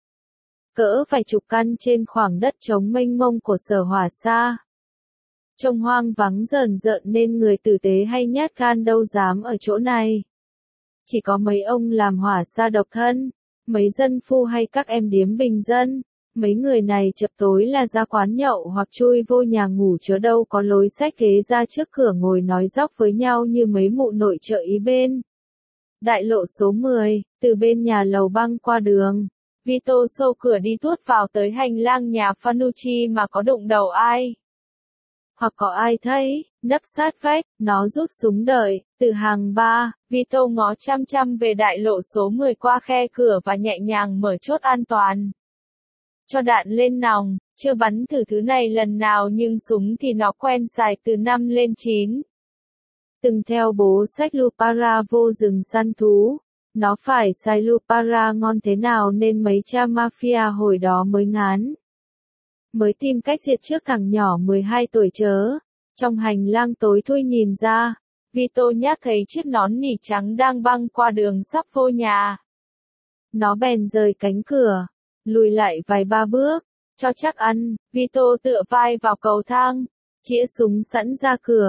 Cỡ vài chục căn trên khoảng đất trống mênh mông của Sở Hỏa Xa. Trông hoang vắng rờn rợn nên người tử tế hay nhát gan đâu dám ở chỗ này. Chỉ có mấy ông làm hỏa xa độc thân, mấy dân phu hay các em điếm bình dân. Mấy người này chập tối là ra quán nhậu hoặc chui vô nhà ngủ chớ đâu có lối xách ghế ra trước cửa ngồi nói dóc với nhau như mấy mụ nội trợ ý bên. Đại lộ số 10, từ bên nhà lầu băng qua đường. Vito xô cửa đi tuốt vào tới hành lang nhà Fanucci mà có đụng đầu ai. Hoặc có ai thấy, nấp sát vách, nó rút súng đợi, từ hàng 3, Vito ngó chăm chăm về đại lộ số 10 qua khe cửa và nhẹ nhàng mở chốt an toàn. Cho đạn lên nòng, chưa bắn thử thứ này lần nào nhưng súng thì nó quen xài từ 5 lên 9. Từng theo bố xách Lupara vô rừng săn thú. Nó phải xài Lupara ngon thế nào nên mấy cha mafia hồi đó mới ngán. Mới tìm cách diệt trước thằng nhỏ 12 tuổi chớ. Trong hành lang tối thui nhìn ra, Vito nhát thấy chiếc nón nỉ trắng đang băng qua đường sắp vô nhà. Nó bèn rời cánh cửa, lùi lại vài ba bước, cho chắc ăn, Vito tựa vai vào cầu thang, chĩa súng sẵn ra cửa.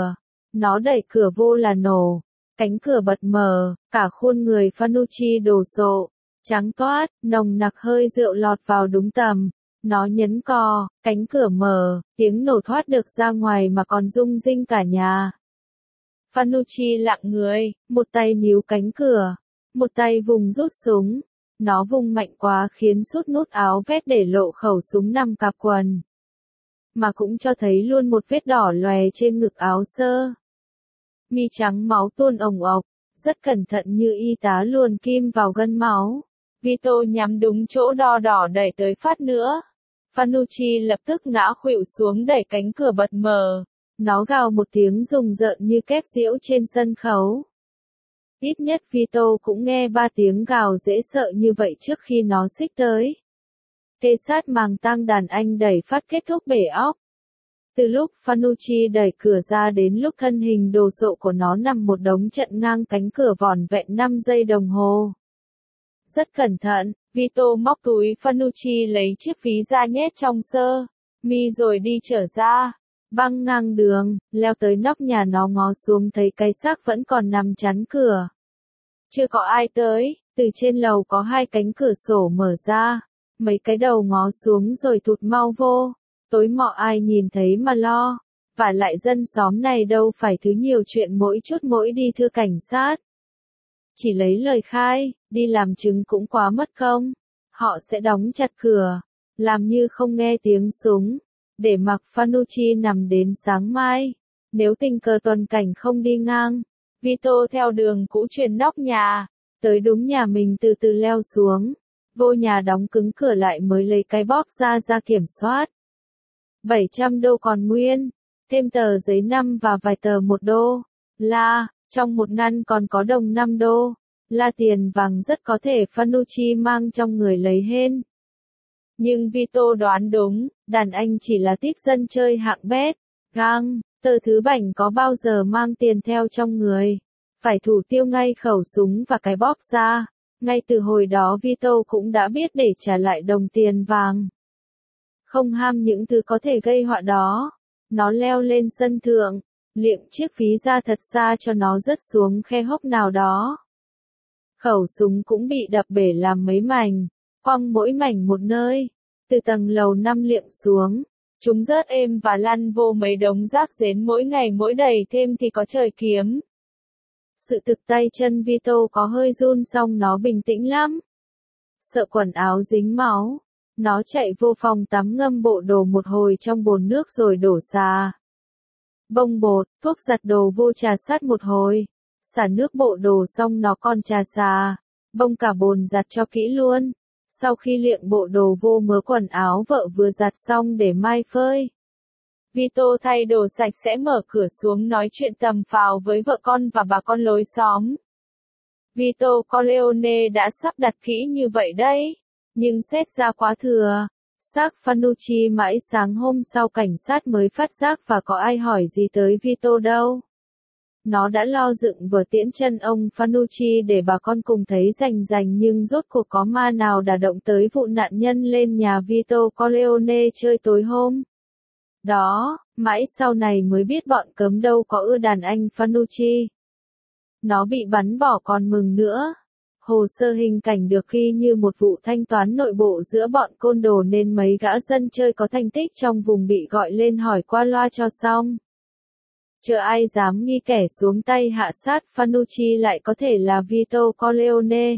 Nó đẩy cửa vô là nổ. Cánh cửa bật mở, cả khuôn người Fanucci đổ sộ, trắng toát, nồng nặc hơi rượu lọt vào đúng tầm. Nó nhấn cò, cánh cửa mở, tiếng nổ thoát được ra ngoài mà còn rung rinh cả nhà. Fanucci lặng người, một tay níu cánh cửa, một tay vùng rút súng. Nó vùng mạnh quá khiến sút nút áo vest để lộ khẩu súng nằm cặp quần. Mà cũng cho thấy luôn một vết đỏ lòe trên ngực áo sơ. Mi trắng máu tuôn ồng ộc, rất cẩn thận như y tá luồn kim vào gân máu. Vito nhắm đúng chỗ đo đỏ đẩy tới phát nữa. Fanucci lập tức ngã khuỵu xuống đẩy cánh cửa bật mở. Nó gào một tiếng rùng rợn như kép diễu trên sân khấu. Ít nhất Vito cũng nghe 3 tiếng gào dễ sợ như vậy trước khi nó xích tới. Kê sát màng tang đàn anh đẩy phát kết thúc bể óc. Từ lúc Fanucci đẩy cửa ra đến lúc thân hình đồ sộ của nó nằm một đống trận ngang cánh cửa vỏn vẹn 5 giây đồng hồ. Rất cẩn thận, Vito móc túi Fanucci lấy chiếc ví ra nhét trong sơ mi rồi đi trở ra. Băng ngang đường, leo tới nóc nhà nó ngó xuống thấy cái xác vẫn còn nằm chắn cửa. Chưa có ai tới, từ trên lầu có 2 cánh cửa sổ mở ra. Mấy cái đầu ngó xuống rồi thụt mau vô. Tối mọ ai nhìn thấy mà lo. Và lại dân xóm này đâu phải thứ nhiều chuyện mỗi chút mỗi đi thưa cảnh sát. Chỉ lấy lời khai, đi làm chứng cũng quá mất công. Họ sẽ đóng chặt cửa, làm như không nghe tiếng súng, để mặc Fanucci nằm đến sáng mai. Nếu tình cờ tuần cảnh không đi ngang, Vito theo đường cũ truyền nóc nhà, tới đúng nhà mình từ từ leo xuống. Vô nhà đóng cứng cửa lại mới lấy cái bóp ra kiểm soát. 700 đô còn nguyên, thêm tờ giấy 5 và vài tờ 1 đô. Trong một ngăn còn có đồng 5 đô. Tiền vàng rất có thể Fanucci mang trong người lấy hên. Nhưng Vito đoán đúng, đàn anh chỉ là tiếp dân chơi hạng bét, gang, tờ thứ bảnh có bao giờ mang tiền theo trong người. Phải thủ tiêu ngay khẩu súng và cái bóp ra. Ngay từ hồi đó Vito cũng đã biết để trả lại đồng tiền vàng. Không ham những thứ có thể gây họa đó. Nó leo lên sân thượng, liệng chiếc ví ra thật xa cho nó rớt xuống khe hốc nào đó. Khẩu súng cũng bị đập bể làm mấy mảnh, quăng mỗi mảnh một nơi. Từ tầng lầu 5 liệng xuống, chúng rớt êm và lăn vô mấy đống rác rến mỗi ngày mỗi đầy thêm thì có trời kiếm. Sự thực tay chân Vito có hơi run xong nó bình tĩnh lắm. Sợ quần áo dính máu, nó chạy vô phòng tắm ngâm bộ đồ một hồi trong bồn nước rồi đổ xà bông bột, thuốc giặt đồ vô trà sát một hồi. Xả nước bộ đồ xong nó còn trà xà bông cả bồn giặt cho kỹ luôn. Sau khi liệng bộ đồ vô mớ quần áo vợ vừa giặt xong để mai phơi. Vito thay đồ sạch sẽ mở cửa xuống nói chuyện tầm phào với vợ con và bà con lối xóm. Vito Corleone đã sắp đặt kỹ như vậy đấy, nhưng xét ra quá thừa. Xác Fanucci mãi sáng hôm sau cảnh sát mới phát giác và có ai hỏi gì tới Vito đâu. Nó đã lo dựng vở tiễn chân ông Fanucci để bà con cùng thấy rành nhưng rốt cuộc có ma nào đả động tới vụ nạn nhân lên nhà Vito Corleone chơi tối hôm. Đó, mãi sau này mới biết bọn cấm đâu có ưa đàn anh Fanucci. Nó bị bắn bỏ còn mừng nữa. Hồ sơ hình cảnh được ghi như một vụ thanh toán nội bộ giữa bọn côn đồ nên mấy gã dân chơi có thành tích trong vùng bị gọi lên hỏi qua loa cho xong. Chờ ai dám nghi kẻ xuống tay hạ sát Fanucci lại có thể là Vito Corleone.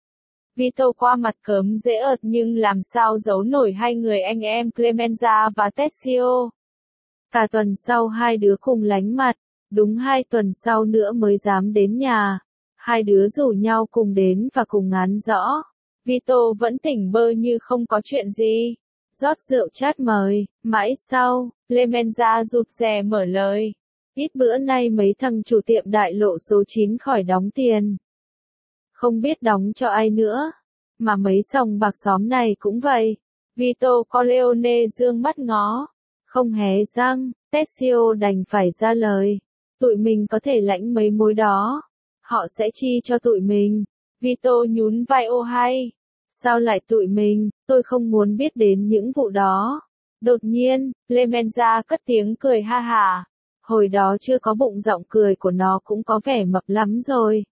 Vito qua mặt cớm dễ ợt nhưng làm sao giấu nổi hai người anh em Clemenza và Tessio. Cả tuần sau hai đứa cùng lánh mặt, đúng 2 tuần sau nữa mới dám đến nhà. Hai đứa rủ nhau cùng đến và cùng ngán rõ. Vito vẫn tỉnh bơ như không có chuyện gì. Rót rượu chát mời, mãi sau, Clemenza rụt rè mở lời. Ít bữa nay mấy thằng chủ tiệm đại lộ số 9 khỏi đóng tiền. Không biết đóng cho ai nữa. Mà mấy sòng bạc xóm này cũng vậy. Vito Corleone dương mắt ngó. Không hé răng, Tessio đành phải ra lời. Tụi mình có thể lãnh mấy mối đó. Họ sẽ chi cho tụi mình. Vito nhún vai ô hay. Sao lại tụi mình, tôi không muốn biết đến những vụ đó. Đột nhiên, Clemenza cất tiếng cười ha hả. Hồi đó chưa có bụng giọng cười của nó cũng có vẻ mập lắm rồi.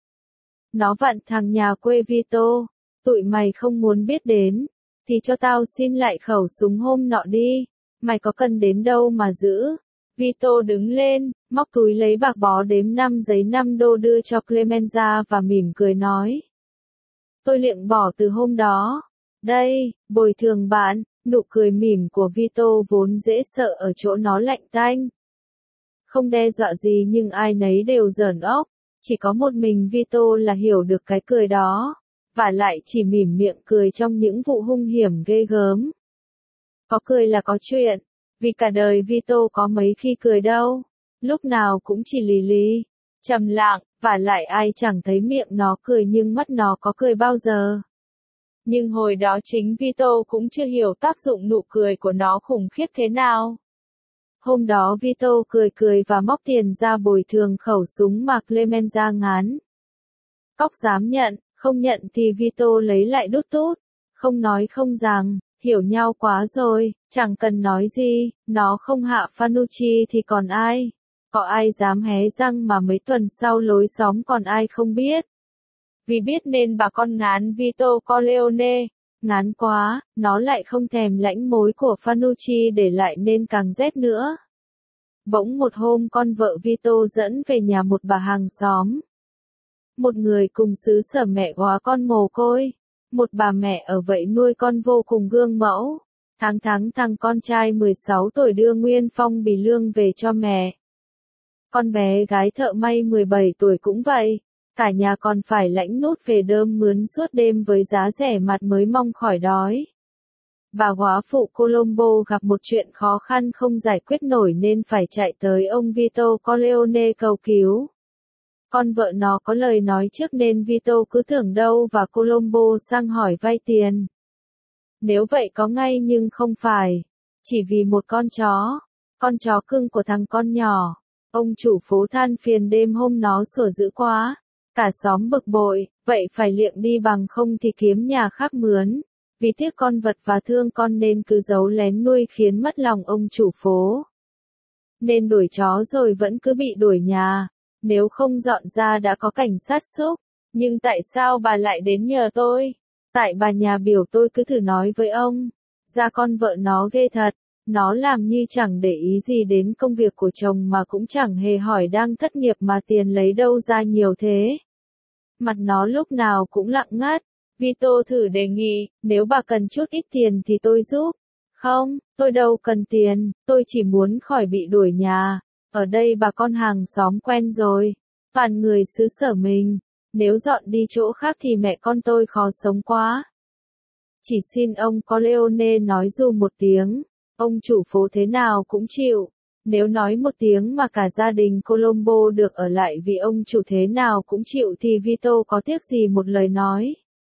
Nó vặn thằng nhà quê Vito, tụi mày không muốn biết đến, thì cho tao xin lại khẩu súng hôm nọ đi, mày có cần đến đâu mà giữ. Vito đứng lên, móc túi lấy bạc bó đếm 5 giấy 5 đô đưa cho Clemenza và mỉm cười nói. Tôi liệng bỏ từ hôm đó. Đây, bồi thường bạn, nụ cười mỉm của Vito vốn dễ sợ ở chỗ nó lạnh tanh. Không đe dọa gì nhưng ai nấy đều giỡn ốc, chỉ có một mình Vito là hiểu được cái cười đó, và lại chỉ mỉm miệng cười trong những vụ hung hiểm ghê gớm. Có cười là có chuyện, vì cả đời Vito có mấy khi cười đâu, lúc nào cũng chỉ lì lì, trầm lặng, và lại ai chẳng thấy miệng nó cười nhưng mắt nó có cười bao giờ. Nhưng hồi đó chính Vito cũng chưa hiểu tác dụng nụ cười của nó khủng khiếp thế nào. Hôm đó Vito cười cười và móc tiền ra bồi thường khẩu súng mà Clemenza ngán. Cóc dám nhận, không nhận thì Vito lấy lại đút tút. Không nói không rằng, hiểu nhau quá rồi, chẳng cần nói gì, nó không hạ Fanucci thì còn ai. Có ai dám hé răng mà mấy tuần sau lối xóm còn ai không biết. Vì biết nên bà con ngán Vito Corleone. Ngán quá, nó lại không thèm lãnh mối của Fanucci để lại nên càng rét nữa. Bỗng một hôm con vợ Vito dẫn về nhà một bà hàng xóm. Một người cùng xứ sở mẹ góa con mồ côi. Một bà mẹ ở vậy nuôi con vô cùng gương mẫu. Tháng thằng con trai 16 tuổi đưa nguyên phong bì lương về cho mẹ. Con bé gái thợ may 17 tuổi cũng vậy. Cả nhà còn phải lãnh nút về đơm mướn suốt đêm với giá rẻ mạt mới mong khỏi đói. Bà góa phụ Colombo gặp một chuyện khó khăn không giải quyết nổi nên phải chạy tới ông Vito Corleone cầu cứu. Con vợ nó có lời nói trước nên Vito cứ tưởng đâu và Colombo sang hỏi vay tiền. Nếu vậy có ngay nhưng không phải. Chỉ vì một con chó cưng của thằng con nhỏ. Ông chủ phố than phiền đêm hôm nó sủa dữ quá. Cả xóm bực bội, vậy phải liệng đi bằng không thì kiếm nhà khác mướn. Vì tiếc con vật và thương con nên cứ giấu lén nuôi khiến mất lòng ông chủ phố. Nên đuổi chó rồi vẫn cứ bị đuổi nhà. Nếu không dọn ra đã có cảnh sát xúc. Nhưng tại sao bà lại đến nhờ tôi? Tại bà nhà biểu tôi cứ thử nói với ông. Ra con vợ nó ghê thật. Nó làm như chẳng để ý gì đến công việc của chồng mà cũng chẳng hề hỏi đang thất nghiệp mà tiền lấy đâu ra nhiều thế. Mặt nó lúc nào cũng lặng ngắt. Vito thử đề nghị, nếu bà cần chút ít tiền thì tôi giúp. Không, tôi đâu cần tiền, tôi chỉ muốn khỏi bị đuổi nhà. Ở đây bà con hàng xóm quen rồi. Toàn người xứ sở mình. Nếu dọn đi chỗ khác thì mẹ con tôi khó sống quá. Chỉ xin ông Corleone nói dù một tiếng. Ông chủ phố thế nào cũng chịu. Nếu nói một tiếng mà cả gia đình Colombo được ở lại vì ông chủ thế nào cũng chịu thì Vito có tiếc gì một lời nói.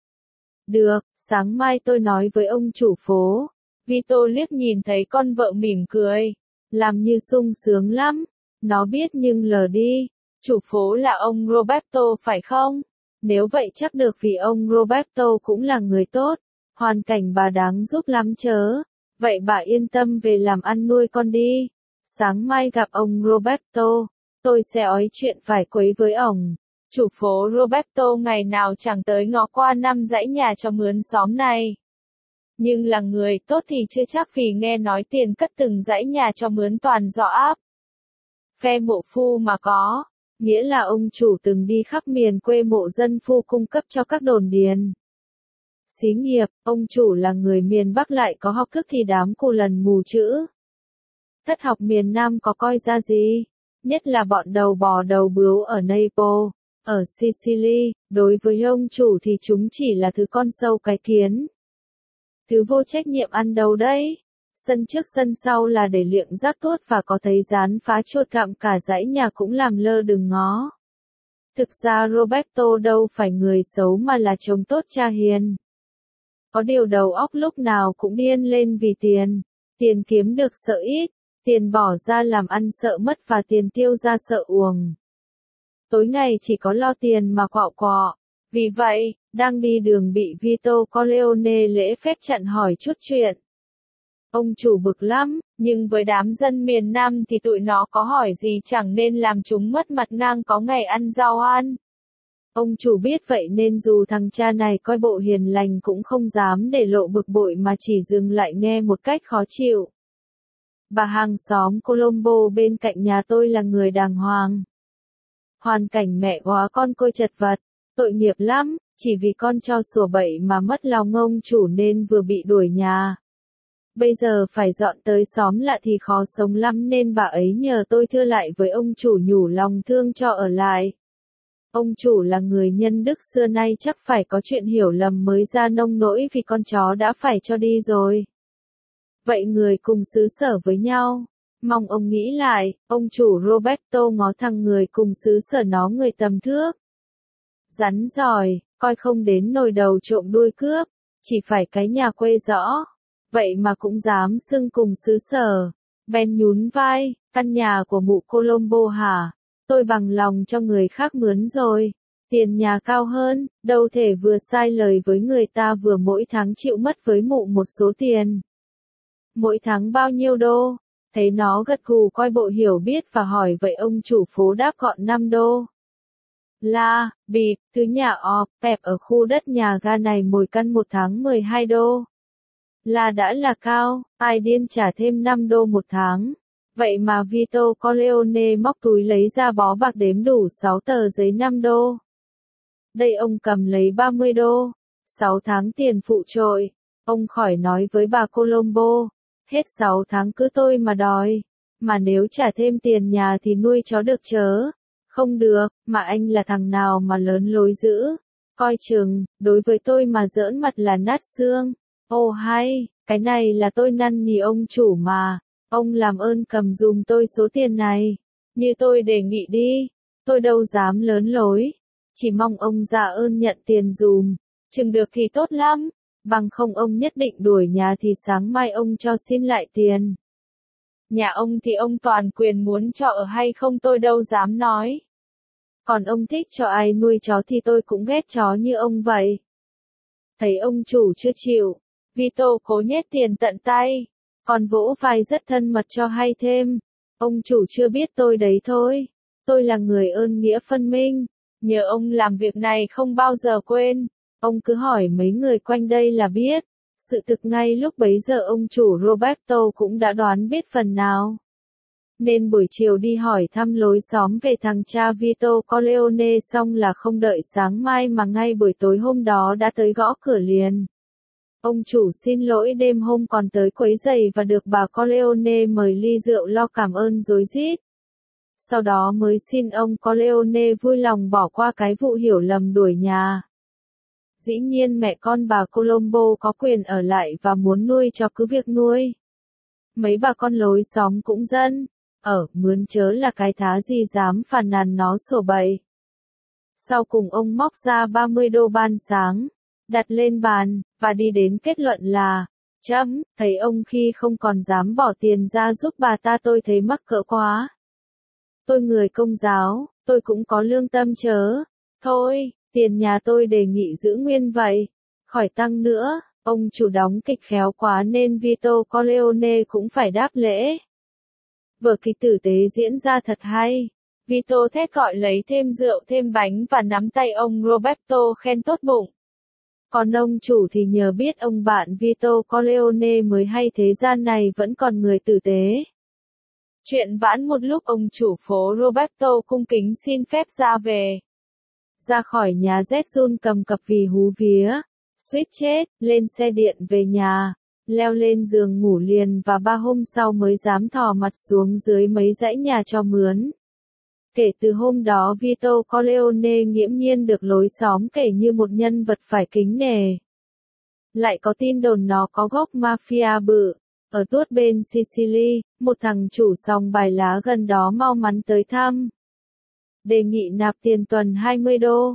Được, sáng mai tôi nói với ông chủ phố. Vito liếc nhìn thấy con vợ mỉm cười. Làm như sung sướng lắm. Nó biết nhưng lờ đi. Chủ phố là ông Roberto phải không? Nếu vậy chắc được vì ông Roberto cũng là người tốt. Hoàn cảnh bà đáng giúp lắm chớ. Vậy bà yên tâm về làm ăn nuôi con đi. Sáng mai gặp ông Roberto, tôi sẽ ói chuyện phải quấy với ổng. Chủ phố Roberto ngày nào chẳng tới ngó qua năm dãy nhà cho mướn xóm này. Nhưng là người tốt thì chưa chắc vì nghe nói tiền cất từng dãy nhà cho mướn toàn dọ áp. Phe mộ phu mà có, nghĩa là ông chủ từng đi khắp miền quê mộ dân phu cung cấp cho các đồn điền. Xí nghiệp, ông chủ là người miền Bắc lại có học thức thì đám cù lần mù chữ. Thất học miền Nam có coi ra gì, nhất là bọn đầu bò đầu bướu ở Naples, ở Sicily, đối với ông chủ thì chúng chỉ là thứ con sâu cái kiến. Thứ vô trách nhiệm ăn đâu đấy. Sân trước sân sau là để liệng rác tuốt và có thấy dán phá chốt gặm cả dãy nhà cũng làm lơ đừng ngó. Thực ra Roberto đâu phải người xấu mà là chồng tốt cha hiền. Có điều đầu óc lúc nào cũng điên lên vì tiền. Tiền kiếm được sợ ít, tiền bỏ ra làm ăn sợ mất và tiền tiêu ra sợ uổng. Tối ngày chỉ có lo tiền mà quạo quọ. Vì vậy, đang đi đường bị Vito Corleone lễ phép chặn hỏi chút chuyện. Ông chủ bực lắm, nhưng với đám dân miền Nam thì tụi nó có hỏi gì chẳng nên làm chúng mất mặt ngang có ngày ăn rau ăn. Ông chủ biết vậy nên dù thằng cha này coi bộ hiền lành cũng không dám để lộ bực bội mà chỉ dừng lại nghe một cách khó chịu. Bà hàng xóm Colombo bên cạnh nhà tôi là người đàng hoàng. Hoàn cảnh mẹ góa con tôi chật vật, tội nghiệp lắm, chỉ vì con cho sủa bậy mà mất lòng ông chủ nên vừa bị đuổi nhà. Bây giờ phải dọn tới xóm lạ thì khó sống lắm nên bà ấy nhờ tôi thưa lại với ông chủ nhủ lòng thương cho ở lại. Ông chủ là người nhân đức xưa nay chắc phải có chuyện hiểu lầm mới ra nông nỗi vì con chó đã phải cho đi rồi. Vậy người cùng xứ sở với nhau. Mong ông nghĩ lại, ông chủ Roberto ngó thằng người cùng xứ sở nó người tầm thước. Rắn giỏi, coi không đến nồi đầu trộm đuôi cướp, chỉ phải cái nhà quê rõ. Vậy mà cũng dám xưng cùng xứ sở. Ben nhún vai, căn nhà của mụ Colombo hả? Tôi bằng lòng cho người khác mướn rồi. Tiền nhà cao hơn, đâu thể vừa sai lời với người ta vừa mỗi tháng chịu mất với mụ một số tiền. Mỗi tháng bao nhiêu đô? Thấy nó gật gù coi bộ hiểu biết và hỏi vậy ông chủ phố đáp gọn 5 đô. La, bịp, thứ nhà pẹp ở khu đất nhà ga này mỗi căn một tháng 12 đô. Là đã là cao, ai điên trả thêm 5 đô một tháng. Vậy mà Vito Corleone móc túi lấy ra bó bạc đếm đủ 6 tờ giấy 5 đô. Đây ông cầm lấy 30 đô. 6 tháng tiền phụ trội. Ông khỏi nói với bà Colombo. Hết 6 tháng cứ tôi mà đòi. Mà nếu trả thêm tiền nhà thì nuôi chó được chớ. Không được, mà anh là thằng nào mà lớn lối dữ. Coi chừng, đối với tôi mà giỡn mặt là nát xương. Ồ hay, cái này là tôi năn nỉ ông chủ mà. Ông làm ơn cầm dùm tôi số tiền này. Như tôi đề nghị đi. Tôi đâu dám lớn lối. Chỉ mong ông dạ ơn nhận tiền dùm. Chừng được thì tốt lắm. Bằng không ông nhất định đuổi nhà thì sáng mai ông cho xin lại tiền. Nhà ông thì ông toàn quyền muốn cho ở hay không tôi đâu dám nói. Còn ông thích cho ai nuôi chó thì tôi cũng ghét chó như ông vậy. Thấy ông chủ chưa chịu. Vito cố nhét tiền tận tay. Còn vỗ vai rất thân mật cho hay thêm. Ông chủ chưa biết tôi đấy thôi. Tôi là người ơn nghĩa phân minh. Nhờ ông làm việc này không bao giờ quên. Ông cứ hỏi mấy người quanh đây là biết. Sự thực ngay lúc bấy giờ ông chủ Roberto cũng đã đoán biết phần nào. Nên buổi chiều đi hỏi thăm lối xóm về thằng cha Vito Corleone xong là không đợi sáng mai mà ngay buổi tối hôm đó đã tới gõ cửa liền. Ông chủ xin lỗi đêm hôm còn tới quấy rầy và được bà Corleone mời ly rượu lo cảm ơn rối rít. Sau đó mới xin ông Corleone vui lòng bỏ qua cái vụ hiểu lầm đuổi nhà. Dĩ nhiên mẹ con bà Colombo có quyền ở lại và muốn nuôi cho cứ việc nuôi. Mấy bà con lối xóm cũng dân. Mướn chớ là cái thá gì dám phàn nàn nó sổ bậy. Sau cùng ông móc ra 30 đô ban sáng. Đặt lên bàn, và đi đến kết luận là, thấy ông khi không còn dám bỏ tiền ra giúp bà ta tôi thấy mắc cỡ quá. Tôi người Công giáo, tôi cũng có lương tâm chớ. Thôi, tiền nhà tôi đề nghị giữ nguyên vậy. Khỏi tăng nữa, ông chủ đóng kịch khéo quá nên Vito Corleone cũng phải đáp lễ. Vở kịch tử tế diễn ra thật hay. Vito thét gọi lấy thêm rượu thêm bánh và nắm tay ông Roberto khen tốt bụng. Còn ông chủ thì nhờ biết ông bạn Vito Corleone mới hay thế gian này vẫn còn người tử tế. Chuyện vãn một lúc ông chủ phố Roberto cung kính xin phép ra về. Ra khỏi nhà Zun cầm cặp vì hú vía. Suýt chết, lên xe điện về nhà. Leo lên giường ngủ liền và 3 hôm sau mới dám thò mặt xuống dưới mấy dãy nhà cho mướn. Kể từ hôm đó Vito Corleone nghiễm nhiên được lối xóm kể như một nhân vật phải kính nể. Lại có tin đồn nó có gốc mafia bự. Ở tuốt bên Sicily, một thằng chủ sòng bài lá gần đó mau mắn tới thăm. Đề nghị nạp tiền tuần 20 đô.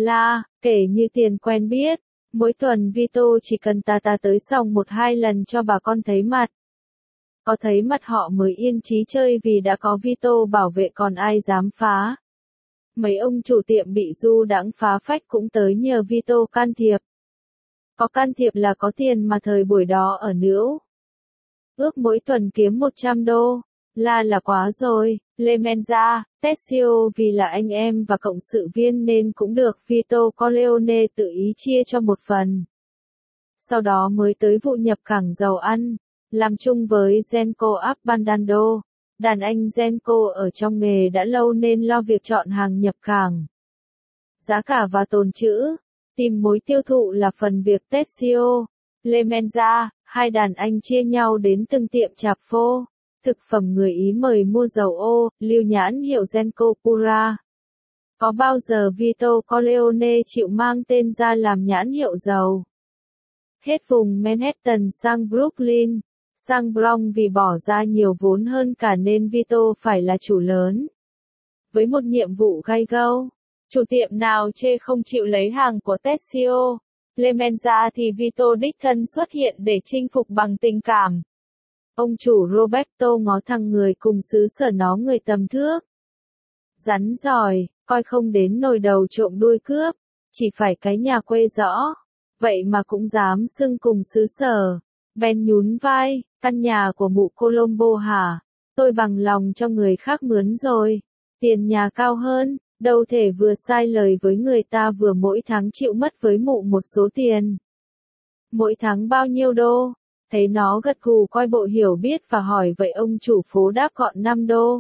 Kể như tiền quen biết. Mỗi tuần Vito chỉ cần ta tới sòng 1-2 lần cho bà con thấy mặt. Có thấy mặt họ mới yên chí chơi vì đã có Vito bảo vệ còn ai dám phá. Mấy ông chủ tiệm bị du đãng phá phách cũng tới nhờ Vito can thiệp. Có can thiệp là có tiền mà thời buổi đó ở Nữu ước mỗi tuần kiếm 100 đô. Là quá rồi, Clemenza, Tessio vì là anh em và cộng sự viên nên cũng được Vito Corleone tự ý chia cho một phần. Sau đó mới tới vụ nhập cảng dầu ăn, làm chung với Genco Abbandando. Đàn anh Genco ở trong nghề đã lâu nên lo việc chọn hàng nhập cảng, giá cả và tồn trữ, tìm mối tiêu thụ là phần việc Tessio, Clemenza. Hai đàn anh chia nhau đến từng tiệm chạp phô, thực phẩm người Ý mời mua dầu ô, lưu nhãn hiệu Genco Pura. Có bao giờ Vito Corleone chịu mang tên ra làm nhãn hiệu dầu? Hết vùng Manhattan sang Brooklyn, sang Bronx vì bỏ ra nhiều vốn hơn cả nên Vito phải là chủ lớn. Với một nhiệm vụ gay go, chủ tiệm nào chê không chịu lấy hàng của Tessio, Clemenza thì Vito đích thân xuất hiện để chinh phục bằng tình cảm. Ông chủ Roberto ngó thằng người cùng xứ sở nó người tầm thước. Rắn giỏi, coi không đến nồi đầu trộm đuôi cướp, chỉ phải cái nhà quê rõ. Vậy mà cũng dám xưng cùng xứ sở. Ben nhún vai, căn nhà của mụ Colombo hả? Tôi bằng lòng cho người khác mướn rồi. Tiền nhà cao hơn, đâu thể vừa sai lời với người ta vừa mỗi tháng chịu mất với mụ một số tiền. Mỗi tháng bao nhiêu đô? Thấy nó gật gù coi bộ hiểu biết và hỏi vậy ông chủ phố đáp gọn 5 đô.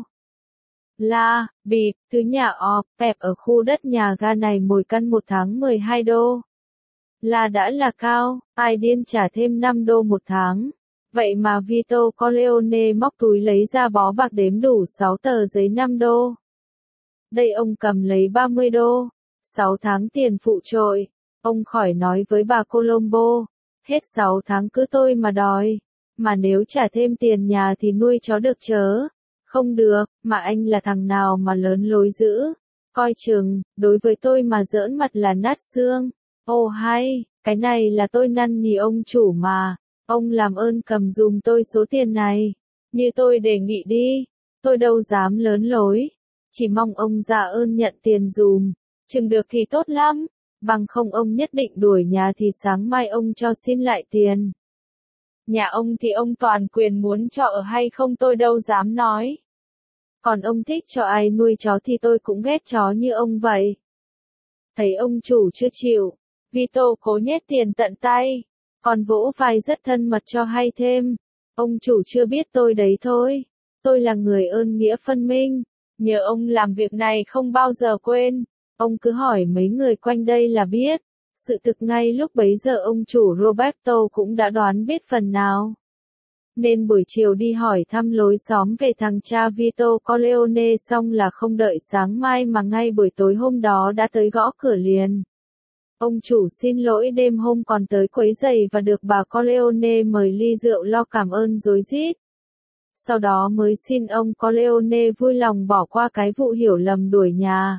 La, bịp, thứ nhà pẹp ở khu đất nhà ga này mỗi căn một tháng 12 đô. Là đã là cao, ai điên trả thêm 5 đô một tháng. Vậy mà Vito Corleone móc túi lấy ra bó bạc đếm đủ 6 tờ giấy 5 đô. Đây ông cầm lấy 30 đô, 6 tháng tiền phụ trội. Ông khỏi nói với bà Colombo, hết 6 tháng cứ tôi mà đòi. Mà nếu trả thêm tiền nhà thì nuôi chó được chớ. Không được, mà anh là thằng nào mà lớn lối dữ. Coi chừng, đối với tôi mà giỡn mặt là nát xương. Ồ hay, cái này là tôi năn nỉ ông chủ mà. Ông làm ơn cầm dùm tôi số tiền này. Như tôi đề nghị đi. Tôi đâu dám lớn lối. Chỉ mong ông ra ơn nhận tiền dùm. Chừng được thì tốt lắm. Bằng không ông nhất định đuổi nhà thì sáng mai ông cho xin lại tiền. Nhà ông thì ông toàn quyền muốn cho ở hay không tôi đâu dám nói. Còn ông thích cho ai nuôi chó thì tôi cũng ghét chó như ông vậy. Thấy ông chủ chưa chịu, Vito cố nhét tiền tận tay, còn vỗ vai rất thân mật cho hay thêm. Ông chủ chưa biết tôi đấy thôi. Tôi là người ơn nghĩa phân minh. Nhờ ông làm việc này không bao giờ quên. Ông cứ hỏi mấy người quanh đây là biết. Sự thực ngay lúc bấy giờ ông chủ Roberto cũng đã đoán biết phần nào. Nên buổi chiều đi hỏi thăm lối xóm về thằng cha Vito Corleone xong là không đợi sáng mai mà ngay buổi tối hôm đó đã tới gõ cửa liền. Ông chủ xin lỗi đêm hôm còn tới quấy rầy và được bà Corleone mời ly rượu lo cảm ơn rối rít. Sau đó mới xin ông Corleone vui lòng bỏ qua cái vụ hiểu lầm đuổi nhà.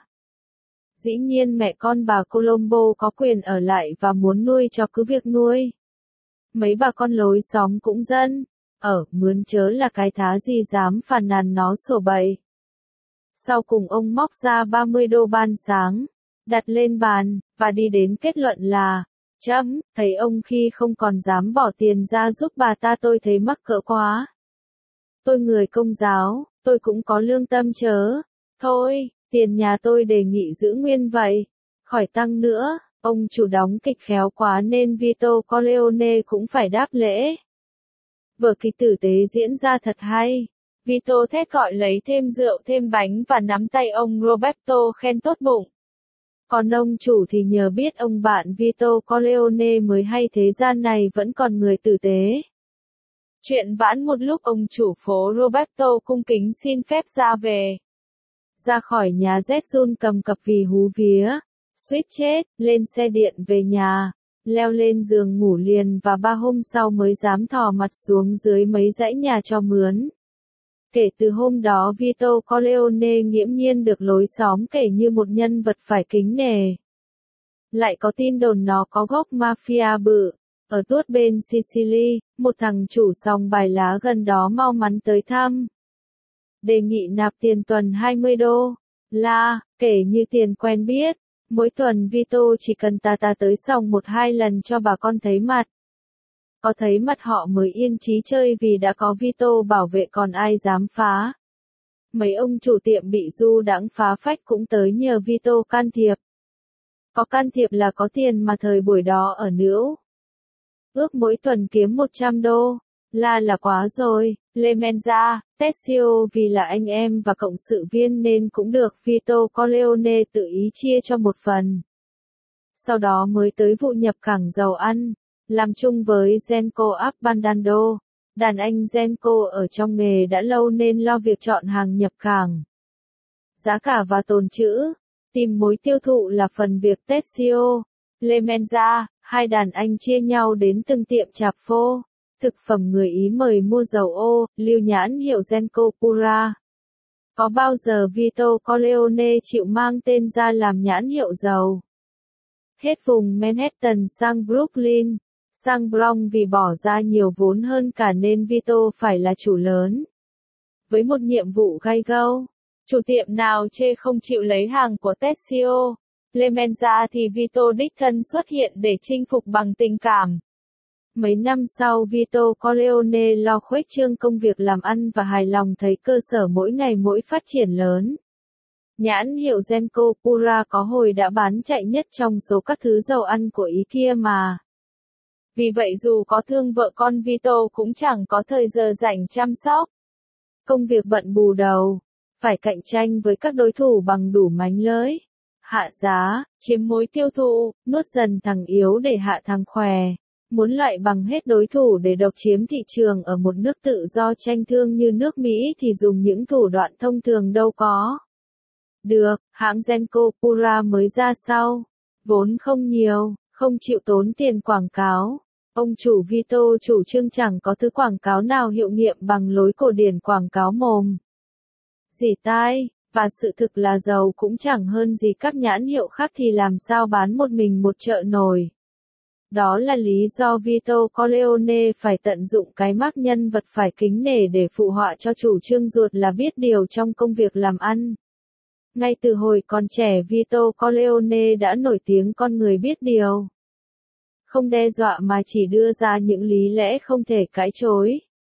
Dĩ nhiên mẹ con bà Colombo có quyền ở lại và muốn nuôi cho cứ việc nuôi. Mấy bà con lối xóm cũng dân. Mướn chớ là cái thá gì dám phàn nàn nó sổ bậy. Sau cùng ông móc ra 30 đô ban sáng, đặt lên bàn, và đi đến kết luận là, thấy ông khi không còn dám bỏ tiền ra giúp bà ta tôi thấy mắc cỡ quá. Tôi người Công giáo, tôi cũng có lương tâm chớ. Thôi, tiền nhà tôi đề nghị giữ nguyên vậy. Khỏi tăng nữa, ông chủ đóng kịch khéo quá nên Vito Corleone cũng phải đáp lễ. Vở kịch tử tế diễn ra thật hay. Vito thét gọi lấy thêm rượu thêm bánh và nắm tay ông Roberto khen tốt bụng. Còn ông chủ thì nhờ biết ông bạn Vito Corleone mới hay thế gian này vẫn còn người tử tế. Chuyện vãn một lúc ông chủ phố Roberto cung kính xin phép ra về. Ra khỏi nhà run cầm cập vì hú vía. Suýt chết, lên xe điện về nhà. Leo lên giường ngủ liền và 3 hôm sau mới dám thò mặt xuống dưới mấy dãy nhà cho mướn. Kể từ hôm đó Vito Corleone nghiễm nhiên được lối xóm kể như một nhân vật phải kính nể. Lại có tin đồn nó có gốc mafia bự. Ở tuốt bên Sicily, một thằng chủ sòng bài lá gần đó mau mắn tới thăm. Đề nghị nạp tiền tuần 20 đô. Kể như tiền quen biết. Mỗi tuần Vito chỉ cần ta tới sòng 1-2 lần cho bà con thấy mặt. Có thấy mặt họ mới yên chí chơi vì đã có Vito bảo vệ còn ai dám phá. Mấy ông chủ tiệm bị du đãng phá phách cũng tới nhờ Vito can thiệp. Có can thiệp là có tiền mà thời buổi đó ở Nữu. Ước mỗi tuần kiếm 100 đô. Là quá rồi. Clemenza, Tessio vì là anh em và cộng sự viên nên cũng được Vito Corleone tự ý chia cho một phần. Sau đó mới tới vụ nhập cảng dầu ăn, làm chung với Genco Abbandando. Đàn anh Genco ở trong nghề đã lâu nên lo việc chọn hàng nhập cảng, giá cả và tồn trữ. Tìm mối tiêu thụ là phần việc Tessio, Clemenza, hai đàn anh chia nhau đến từng tiệm chạp phô, thực phẩm người Ý mời mua dầu ô, lưu nhãn hiệu Genco Pura. Có bao giờ Vito Corleone chịu mang tên ra làm nhãn hiệu dầu? Hết vùng Manhattan sang Brooklyn, sang Bronx vì bỏ ra nhiều vốn hơn cả nên Vito phải là chủ lớn. Với một nhiệm vụ gay go, chủ tiệm nào chê không chịu lấy hàng của Tessio, Clemenza thì Vito đích thân xuất hiện để chinh phục bằng tình cảm. Mấy năm sau Vito Corleone lo khuếch trương công việc làm ăn và hài lòng thấy cơ sở mỗi ngày mỗi phát triển lớn. Nhãn hiệu Genco Pura có hồi đã bán chạy nhất trong số các thứ dầu ăn của Ý kia mà. Vì vậy dù có thương vợ con Vito cũng chẳng có thời giờ rảnh chăm sóc. Công việc bận bù đầu, phải cạnh tranh với các đối thủ bằng đủ mánh lưới, hạ giá, chiếm mối tiêu thụ, nuốt dần thằng yếu để hạ thằng khỏe. Muốn loại bằng hết đối thủ để độc chiếm thị trường ở một nước tự do tranh thương như nước Mỹ thì dùng những thủ đoạn thông thường đâu có. Được, hãng Genco Pura mới ra sau. Vốn không nhiều, không chịu tốn tiền quảng cáo. Ông chủ Vito chủ trương chẳng có thứ quảng cáo nào hiệu nghiệm bằng lối cổ điển quảng cáo mồm dỉ tai, và sự thực là dầu cũng chẳng hơn gì các nhãn hiệu khác thì làm sao bán một mình một chợ nổi. Đó là lý do Vito Corleone phải tận dụng cái mác nhân vật phải kính nể để phụ họa cho chủ trương ruột là biết điều trong công việc làm ăn. Ngay từ hồi còn trẻ Vito Corleone đã nổi tiếng con người biết điều. Không đe dọa mà chỉ đưa ra những lý lẽ không thể cãi chối.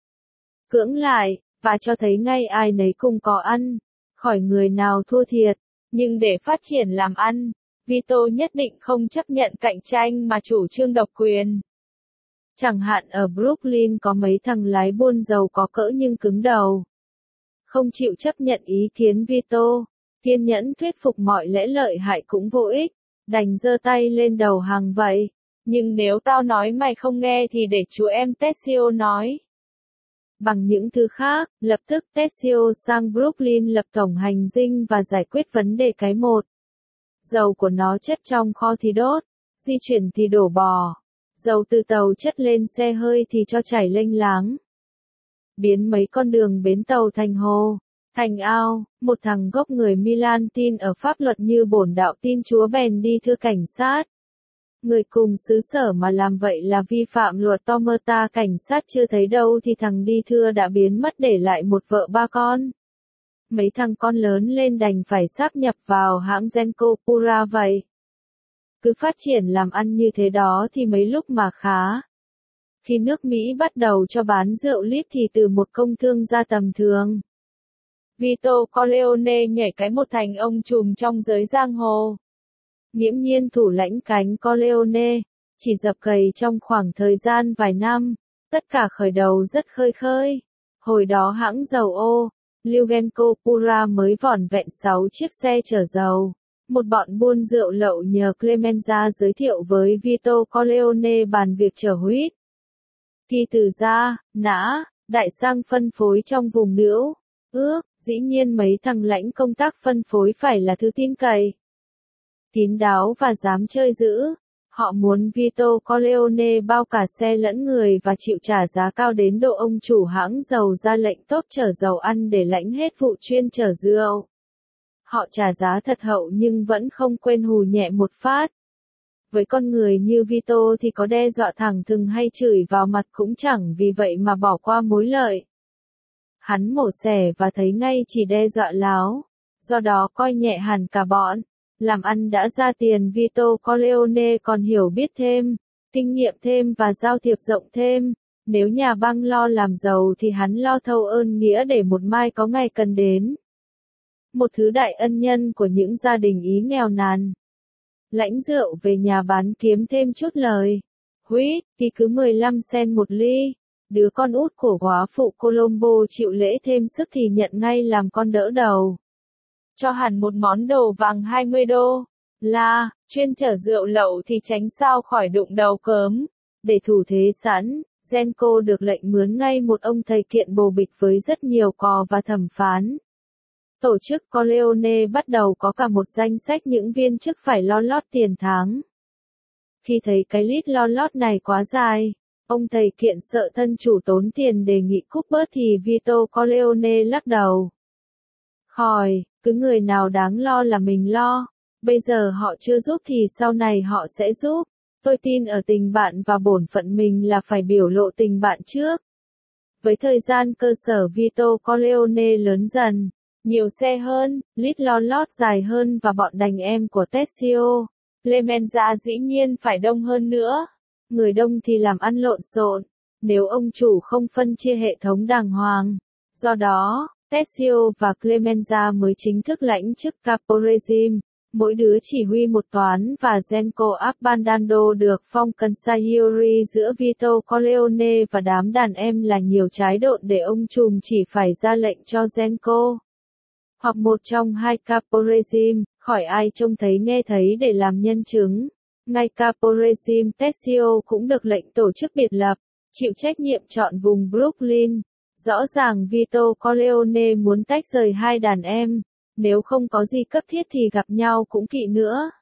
Cưỡng lại, và cho thấy ngay ai nấy cùng có ăn, khỏi người nào thua thiệt. Nhưng để phát triển làm ăn, Vito nhất định không chấp nhận cạnh tranh mà chủ trương độc quyền. Chẳng hạn ở Brooklyn có mấy thằng lái buôn dầu có cỡ nhưng cứng đầu. Không chịu chấp nhận ý kiến Vito, kiên nhẫn thuyết phục mọi lẽ lợi hại cũng vô ích, đành giơ tay lên đầu hàng vậy. Nhưng nếu tao nói mày không nghe thì để chú em Tessio nói. Bằng những thứ khác, lập tức Tessio sang Brooklyn lập tổng hành dinh và giải quyết vấn đề cái một. Dầu của nó chất trong kho thì đốt, di chuyển thì đổ bò. Dầu từ tàu chất lên xe hơi thì cho chảy lênh láng. Biến mấy con đường bến tàu thành hồ, thành ao. Một thằng gốc người Milan tin ở pháp luật như bổn đạo tin Chúa bèn đi thưa cảnh sát. Người cùng xứ sở mà làm vậy là vi phạm luật Omerta, cảnh sát chưa thấy đâu thì thằng đi thưa đã biến mất để lại một vợ ba con. Mấy thằng con lớn lên đành phải sáp nhập vào hãng Genco Pura vậy. Cứ phát triển làm ăn như thế đó thì mấy lúc mà khá. Khi nước Mỹ bắt đầu cho bán rượu lít thì từ một công thương gia tầm thường, Vito Corleone nhảy cái một thành ông trùm trong giới giang hồ. Nghiễm nhiên thủ lãnh cánh Corleone, chỉ dập cầy trong khoảng thời gian vài năm, tất cả khởi đầu rất khơi khơi. Hồi đó hãng dầu ô, Genco Pura mới vỏn vẹn 6 chiếc xe chở dầu. Một bọn buôn rượu lậu nhờ Clemenza giới thiệu với Vito Corleone bàn việc chở huýt. Kỳ từ ra, nã, đại sang phân phối trong vùng Nữu. Dĩ nhiên mấy thằng lãnh công tác phân phối phải là thứ tin cậy, kín đáo và dám chơi dữ. Họ muốn Vito Corleone bao cả xe lẫn người và chịu trả giá cao đến độ ông chủ hãng dầu ra lệnh tốt chở dầu ăn để lãnh hết vụ chuyên chở rượu. Họ trả giá thật hậu nhưng vẫn không quên hù nhẹ một phát. Với con người như Vito thì có đe dọa thẳng thừng hay chửi vào mặt cũng chẳng vì vậy mà bỏ qua mối lợi. Hắn mổ xẻ và thấy ngay chỉ đe dọa láo, do đó coi nhẹ hẳn cả bọn. Làm ăn đã ra tiền Vito Corleone còn hiểu biết thêm, kinh nghiệm thêm và giao thiệp rộng thêm. Nếu nhà băng lo làm giàu thì hắn lo thâu ơn nghĩa để một mai có ngày cần đến. Một thứ đại ân nhân của những gia đình Ý nghèo nàn. Lãnh rượu về nhà bán kiếm thêm chút lời. Huýt, thì cứ 15 sen một ly. Đứa con út của góa phụ Colombo chịu lễ thêm sức thì nhận ngay làm con đỡ đầu. Cho hẳn một món đồ vàng 20 đô. Là, chuyên chở rượu lậu thì tránh sao khỏi đụng đầu cớm. Để thủ thế sẵn, Genco được lệnh mướn ngay một ông thầy kiện bồ bịch với rất nhiều cò và thẩm phán. Tổ chức Corleone bắt đầu có cả một danh sách những viên chức phải lo lót tiền tháng. Khi thấy cái list lo lót này quá dài, ông thầy kiện sợ thân chủ tốn tiền đề nghị cúp bớt thì Vito Corleone lắc đầu. Khỏi, cứ người nào đáng lo là mình lo. Bây giờ họ chưa giúp thì sau này họ sẽ giúp. Tôi tin ở tình bạn và bổn phận mình là phải biểu lộ tình bạn trước. Với thời gian cơ sở Vito Corleone lớn dần, nhiều xe hơn, list lo lót dài hơn và bọn đàn em của Tessio, Clemenza dĩ nhiên phải đông hơn nữa. Người đông thì làm ăn lộn xộn, nếu ông chủ không phân chia hệ thống đàng hoàng. Do đó, Tessio và Clemenza mới chính thức lãnh chức capo regime. Mỗi đứa chỉ huy một toán và Genco Abbandando được phong consigliere giữa Vito Corleone và đám đàn em là nhiều trái độn để ông trùm chỉ phải ra lệnh cho Genco. Hoặc một trong hai capo regime, khỏi ai trông thấy nghe thấy để làm nhân chứng. Ngay capo regime Tessio cũng được lệnh tổ chức biệt lập, chịu trách nhiệm chọn vùng Brooklyn. Rõ ràng Vito Corleone muốn tách rời hai đàn em. Nếu không có gì cấp thiết thì gặp nhau cũng kỵ nữa.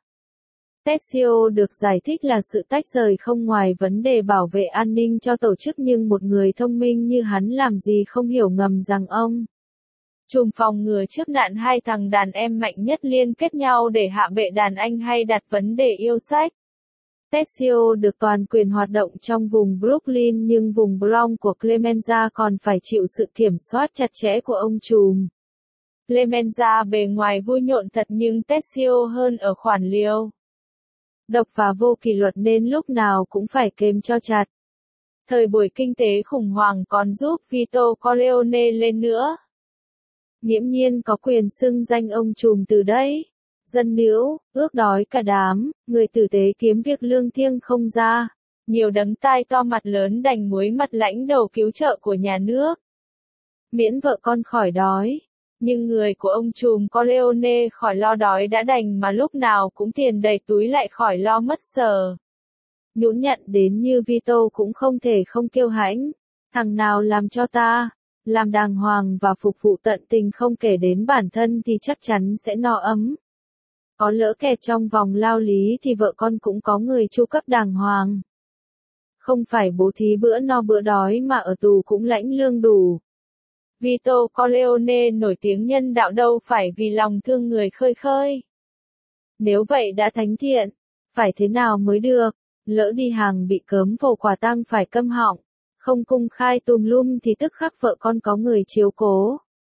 Tessio được giải thích là sự tách rời không ngoài vấn đề bảo vệ an ninh cho tổ chức nhưng một người thông minh như hắn làm gì không hiểu ngầm rằng ông trùm phòng ngừa trước nạn hai thằng đàn em mạnh nhất liên kết nhau để hạ bệ đàn anh hay đặt vấn đề yêu sách. Tessio được toàn quyền hoạt động trong vùng Brooklyn nhưng vùng Bronx của Clemenza còn phải chịu sự kiểm soát chặt chẽ của ông trùm. Clemenza bề ngoài vui nhộn thật nhưng Tessio hơn ở khoản liều. Độc và vô kỷ luật nên lúc nào cũng phải kềm cho chặt. Thời buổi kinh tế khủng hoảng còn giúp Vito Corleone lên nữa. Nghiễm nhiên có quyền xưng danh ông trùm từ đấy. Dân níu, ước đói cả đám, người tử tế kiếm việc lương thiêng không ra. Nhiều đấng tai to mặt lớn đành muối mặt lãnh đầu cứu trợ của nhà nước. Miễn vợ con khỏi đói. Nhưng người của ông trùm Corleone khỏi lo đói đã đành mà lúc nào cũng tiền đầy túi lại khỏi lo mất sờ. Nhũn nhặn đến như Vito cũng không thể không kiêu hãnh. Thằng nào làm cho ta, làm đàng hoàng và phục vụ tận tình không kể đến bản thân thì chắc chắn sẽ no ấm. Có lỡ kẹt trong vòng lao lý thì vợ con cũng có người chu cấp đàng hoàng. Không phải bố thí bữa no bữa đói mà ở tù cũng lãnh lương đủ. Vito Corleone nổi tiếng nhân đạo đâu phải vì lòng thương người khơi khơi. Nếu vậy đã thánh thiện, phải thế nào mới được, lỡ đi hàng bị cớm vồ quả tang phải câm họng, không công khai tùm lum thì tức khắc vợ con có người chiếu cố.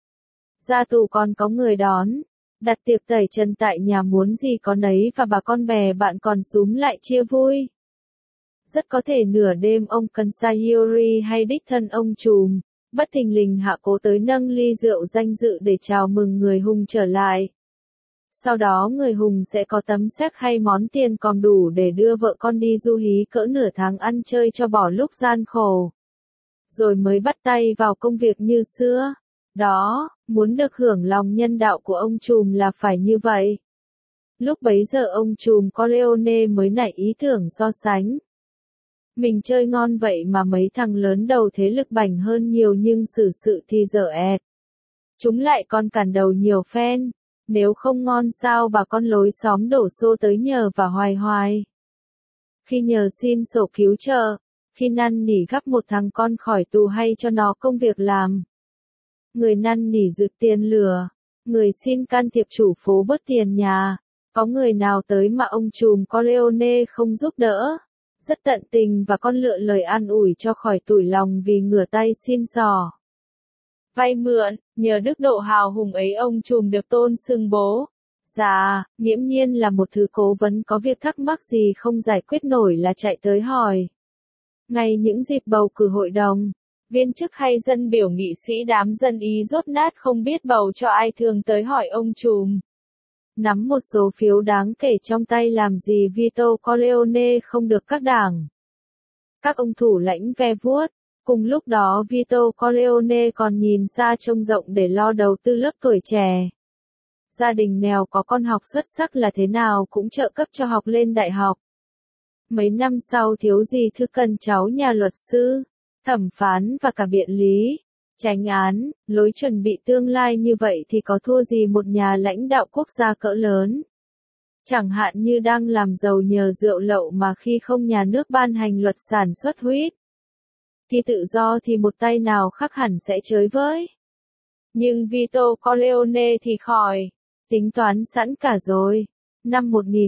Ra tù còn có người đón, đặt tiệc tẩy trần tại nhà muốn gì có nấy và bà con bè bạn còn xúm lại chia vui. Rất có thể nửa đêm ông consigliere hay đích thân ông trùm bất thình lình hạ cố tới nâng ly rượu danh dự để chào mừng người hùng trở lại. Sau đó người hùng sẽ có tấm séc hay món tiền còn đủ để đưa vợ con đi du hí cỡ nửa tháng ăn chơi cho bỏ lúc gian khổ. Rồi mới bắt tay vào công việc như xưa. Đó, muốn được hưởng lòng nhân đạo của ông trùm là phải như vậy. Lúc bấy giờ ông trùm Corleone mới nảy ý tưởng so sánh. Mình chơi ngon vậy mà mấy thằng lớn đầu thế lực bảnh hơn nhiều nhưng xử sự thì dở ẹt. Chúng lại còn cản đầu nhiều phen. Nếu không ngon sao bà con lối xóm đổ xô tới nhờ và hoài hoài. Khi nhờ xin sổ cứu trợ, khi năn nỉ gắp một thằng con khỏi tù hay cho nó công việc làm. Người năn nỉ rực tiền lửa, người xin can thiệp chủ phố bớt tiền nhà. Có người nào tới mà ông trùm Corleone không giúp đỡ. Rất tận tình và con lựa lời an ủi cho khỏi tủi lòng vì ngửa tay xin xỏ. Vay mượn, nhờ đức độ hào hùng ấy ông trùm được tôn xưng bố. Dạ, nghiễm nhiên là một thứ cố vấn có việc thắc mắc gì không giải quyết nổi là chạy tới hỏi. Ngay những dịp bầu cử hội đồng, viên chức hay dân biểu nghị sĩ đám dân Ý dốt nát không biết bầu cho ai thường tới hỏi ông trùm. Nắm một số phiếu đáng kể trong tay làm gì Vito Corleone không được các đảng. Các ông thủ lãnh ve vuốt. Cùng lúc đó Vito Corleone còn nhìn xa trông rộng để lo đầu tư lớp tuổi trẻ. Gia đình nghèo có con học xuất sắc là thế nào cũng trợ cấp cho học lên đại học. Mấy năm sau thiếu gì thứ cần cháu nhà luật sư, thẩm phán và cả biện lý, chánh án, lối chuẩn bị tương lai như vậy thì có thua gì một nhà lãnh đạo quốc gia cỡ lớn. Chẳng hạn như đang làm giàu nhờ rượu lậu mà khi không nhà nước ban hành luật sản xuất huýt. Khi tự do thì một tay nào khác hẳn sẽ chới với. Nhưng Vito Corleone thì khỏi, tính toán sẵn cả rồi. Năm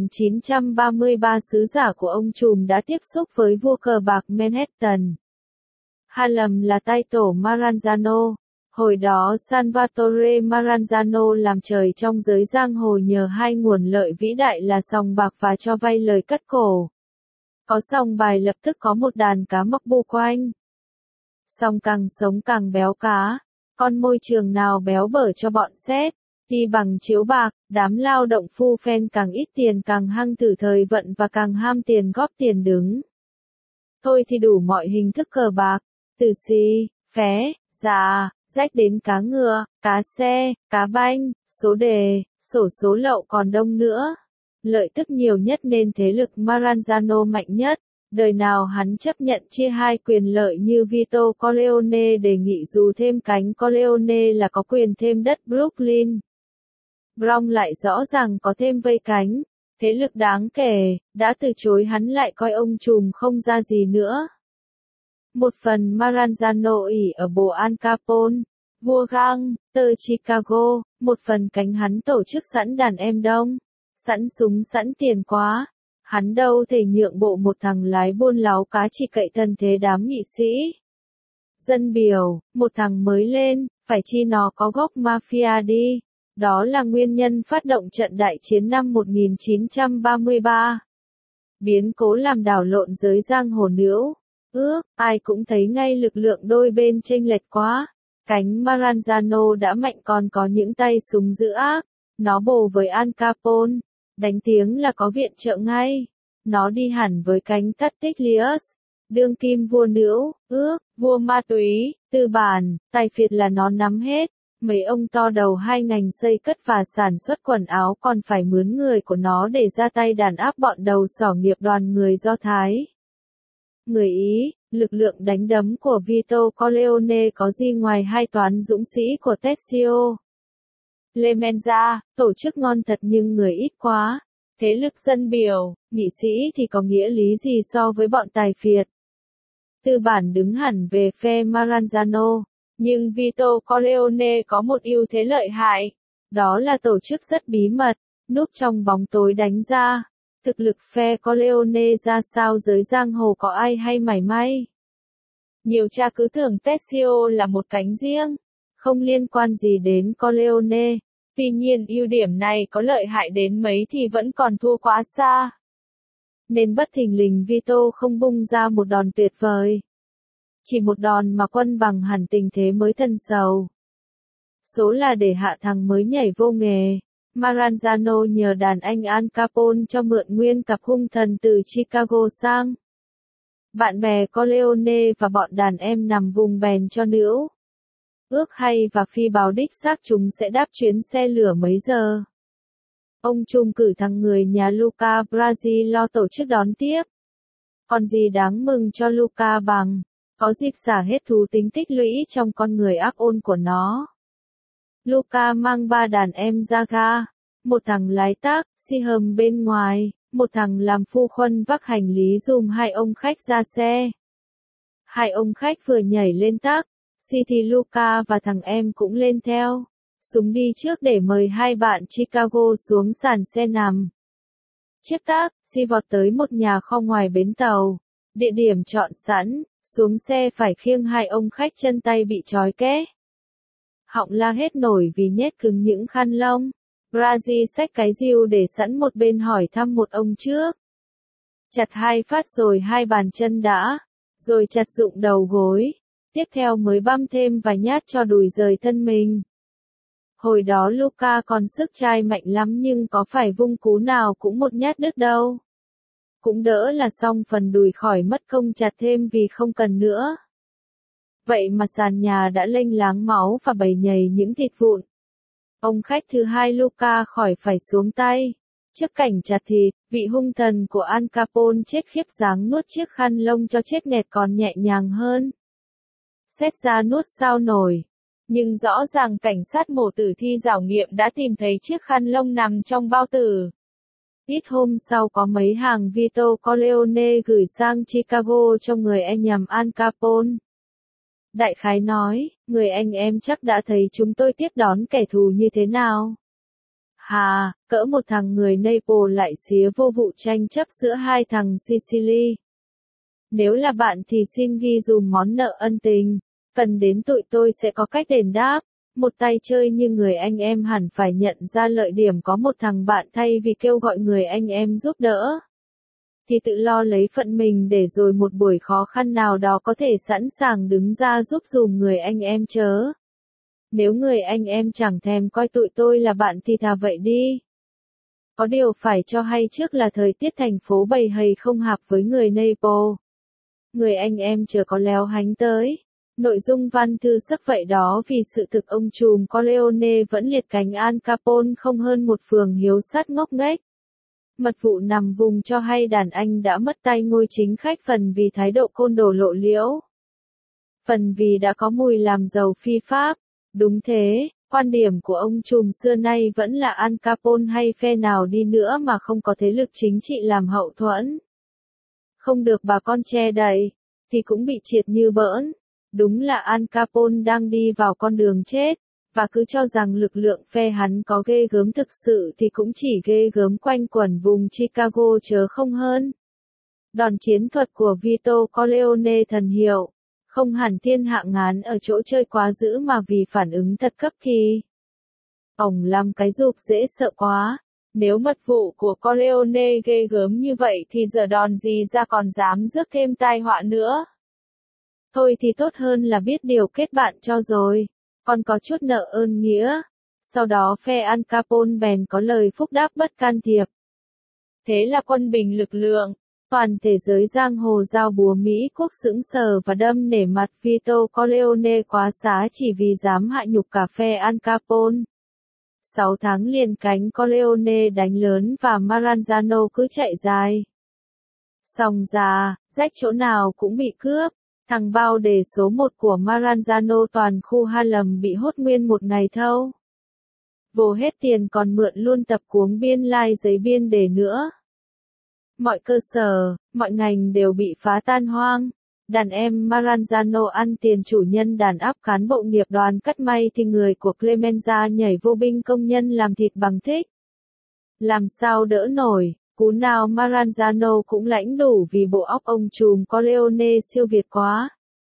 1933 sứ giả của ông trùm đã tiếp xúc với vua cờ bạc Manhattan. Harlem là tay tổ Maranzano. Hồi đó Salvatore Maranzano làm trời trong giới giang hồ nhờ hai nguồn lợi vĩ đại là sòng bạc và cho vay lời cất cổ. Có sòng bài lập tức có một đàn cá mắc bu quanh. Sòng càng sống càng béo cá, con môi trường nào béo bở cho bọn xét. Đi bằng chiếu bạc, đám lao động phu phen càng ít tiền càng hăng thử thời vận và càng ham tiền góp tiền đứng. Thôi thì đủ mọi hình thức cờ bạc, từ xì, phé, già, rách đến cá ngựa, cá xe, cá banh, số đề, xổ số lậu còn đông nữa. Lợi tức nhiều nhất nên thế lực Maranzano mạnh nhất. Đời nào hắn chấp nhận chia hai quyền lợi như Vito Corleone đề nghị dù thêm cánh Corleone là có quyền thêm đất Brooklyn. Bronx lại rõ ràng có thêm vây cánh, thế lực đáng kể, đã từ chối hắn lại coi ông trùm không ra gì nữa. Một phần Maranzano ỷ ở bộ Al Capone, vua gang, tờ Chicago, một phần cánh hắn tổ chức sẵn đàn em đông, sẵn súng sẵn tiền quá. Hắn đâu thể nhượng bộ một thằng lái buôn láo cá chỉ cậy thân thế đám nghị sĩ. Dân biểu, một thằng mới lên, phải chi nó có gốc mafia đi. Đó là nguyên nhân phát động trận đại chiến năm 1933. Biến cố làm đảo lộn giới giang hồ nữ. Ai cũng thấy ngay lực lượng đôi bên chênh lệch quá. Cánh Maranzano đã mạnh còn có những tay súng dữ ác. Nó bồ với Al Capone. Đánh tiếng là có viện trợ ngay. Nó đi hẳn với cánh Tattilius, đương kim vua nữ, vua ma túy, tư bản, tài phiệt là nó nắm hết. Mấy ông to đầu hai ngành xây cất và sản xuất quần áo còn phải mướn người của nó để ra tay đàn áp bọn đầu sỏ nghiệp đoàn người Do Thái. Người Ý, lực lượng đánh đấm của Vito Corleone có gì ngoài hai toán dũng sĩ của Tezio. Clemenza, tổ chức ngon thật nhưng người ít quá. Thế lực dân biểu, nghị sĩ thì có nghĩa lý gì so với bọn tài phiệt. Tư bản đứng hẳn về phe Maranzano, nhưng Vito Corleone có một ưu thế lợi hại. Đó là tổ chức rất bí mật, núp trong bóng tối đánh ra. Thực lực phe Corleone ra sao giới giang hồ có ai hay mảy may. Nhiều cha cứ tưởng Tezio là một cánh riêng, không liên quan gì đến Corleone. Tuy nhiên ưu điểm này có lợi hại đến mấy thì vẫn còn thua quá xa. Nên bất thình lình Vito không bung ra một đòn tuyệt vời. Chỉ một đòn mà quân bằng hẳn tình thế mới thân sầu. Số là để hạ thằng mới nhảy vô nghề. Maranzano nhờ đàn anh Al Capone cho mượn nguyên cặp hung thần từ Chicago sang. Bạn bè Corleone và bọn đàn em nằm vùng bèn cho nữ. Ước hay và phi báo đích xác chúng sẽ đáp chuyến xe lửa mấy giờ. Ông trùm cử thằng người nhà Luca Brasi lo tổ chức đón tiếp. Còn gì đáng mừng cho Luca bằng, có dịp xả hết thú tính tích lũy trong con người ác ôn của nó. Luca mang 3 đàn em ra ga, một thằng lái tác, xi hầm bên ngoài, một thằng làm phu khuân vác hành lý dùm hai ông khách ra xe. Hai ông khách vừa nhảy lên tác, thì Luca và thằng em cũng lên theo. Súng đi trước để mời hai bạn Chicago xuống sàn xe nằm. Chiếc tác, vọt tới một nhà kho ngoài bến tàu. Địa điểm chọn sẵn, xuống xe phải khiêng hai ông khách chân tay bị trói ké. Họng la hết nổi vì nhét cứng những khăn lông. Brazil xách cái rìu để sẵn một bên hỏi thăm một ông trước. Chặt 2 phát rồi 2 bàn chân đã, rồi chặt dụng đầu gối, tiếp theo mới băm thêm vài nhát cho đùi rời thân mình. Hồi đó Luka còn sức trai mạnh lắm nhưng có phải vung cú nào cũng một nhát đứt đâu. Cũng đỡ là xong phần đùi khỏi mất công chặt thêm vì không cần nữa. Vậy mà sàn nhà đã lênh láng máu và bầy nhầy những thịt vụn. Ông khách thứ hai Luka khỏi phải xuống tay. Trước cảnh chặt thịt, vị hung thần của Al Capone chết khiếp dáng nuốt chiếc khăn lông cho chết nghẹt còn nhẹ nhàng hơn. Xét ra nuốt sao nổi. Nhưng rõ ràng cảnh sát mổ tử thi giảo nghiệm đã tìm thấy chiếc khăn lông nằm trong bao tử. Ít hôm sau có mấy hàng Vito Corleone gửi sang Chicago cho người anh nhằm Al Capone. Đại khái nói, người anh em chắc đã thấy chúng tôi tiếp đón kẻ thù như thế nào. Hà, cỡ một thằng người Naples lại xía vô vụ tranh chấp giữa hai thằng Sicily. Nếu là bạn thì xin ghi dùm món nợ ân tình, cần đến tụi tôi sẽ có cách đền đáp. Một tay chơi như người anh em hẳn phải nhận ra lợi điểm có một thằng bạn thay vì kêu gọi người anh em giúp đỡ. Thì tự lo lấy phận mình để rồi một buổi khó khăn nào đó có thể sẵn sàng đứng ra giúp dùm người anh em chớ. Nếu người anh em chẳng thèm coi tụi tôi là bạn thì thà vậy đi. Có điều phải cho hay trước là thời tiết thành phố bầy hầy không hợp với người Naples. Người anh em chờ có léo hánh tới. Nội dung văn thư sắc vậy đó vì sự thực ông trùm Corleone vẫn liệt cánh Al Capone không hơn một phường hiếu sát ngốc nghếch. Mật vụ nằm vùng cho hay đàn anh đã mất tay ngôi chính khách phần vì thái độ côn đồ lộ liễu. Phần vì đã có mùi làm giàu phi pháp. Đúng thế, quan điểm của ông trùm xưa nay vẫn là Al Capone hay phe nào đi nữa mà không có thế lực chính trị làm hậu thuẫn. Không được bà con che đậy, thì cũng bị triệt như bỡn. Đúng là Al Capone đang đi vào con đường chết, và cứ cho rằng lực lượng phe hắn có ghê gớm thực sự thì cũng chỉ ghê gớm quanh quẩn vùng Chicago chớ không hơn. Đòn chiến thuật của Vito Corleone thần hiệu, không hẳn thiên hạ ngán ở chỗ chơi quá dữ mà vì phản ứng thật cấp kỳ. Ổng làm cái rụp dễ sợ quá, nếu mật vụ của Corleone ghê gớm như vậy thì giờ đòn gì ra còn dám rước thêm tai họa nữa. Thôi thì tốt hơn là biết điều kết bạn cho rồi, còn có chút nợ ơn nghĩa. Sau đó phe Al Capone bèn có lời phúc đáp bất can thiệp. Thế là quân bình lực lượng, toàn thế giới giang hồ giao búa Mỹ quốc sững sờ và đâm nể mặt Vito Corleone quá xá chỉ vì dám hạ nhục cả phe Al Capone. 6 tháng liền cánh Corleone đánh lớn và Maranzano cứ chạy dài. Xong ra, rách chỗ nào cũng bị cướp. Thằng bao đề số 1 của Maranzano toàn khu Harlem bị hốt nguyên một ngày thâu. Vồ hết tiền còn mượn luôn tập cuống biên lai giấy biên đề nữa. Mọi cơ sở, mọi ngành đều bị phá tan hoang. Đàn em Maranzano ăn tiền chủ nhân đàn áp cán bộ nghiệp đoàn cắt may thì người của Clemenza nhảy vô binh công nhân làm thịt bằng thích. Làm sao đỡ nổi, cú nào Maranzano cũng lãnh đủ vì bộ óc ông trùm Corleone siêu việt quá.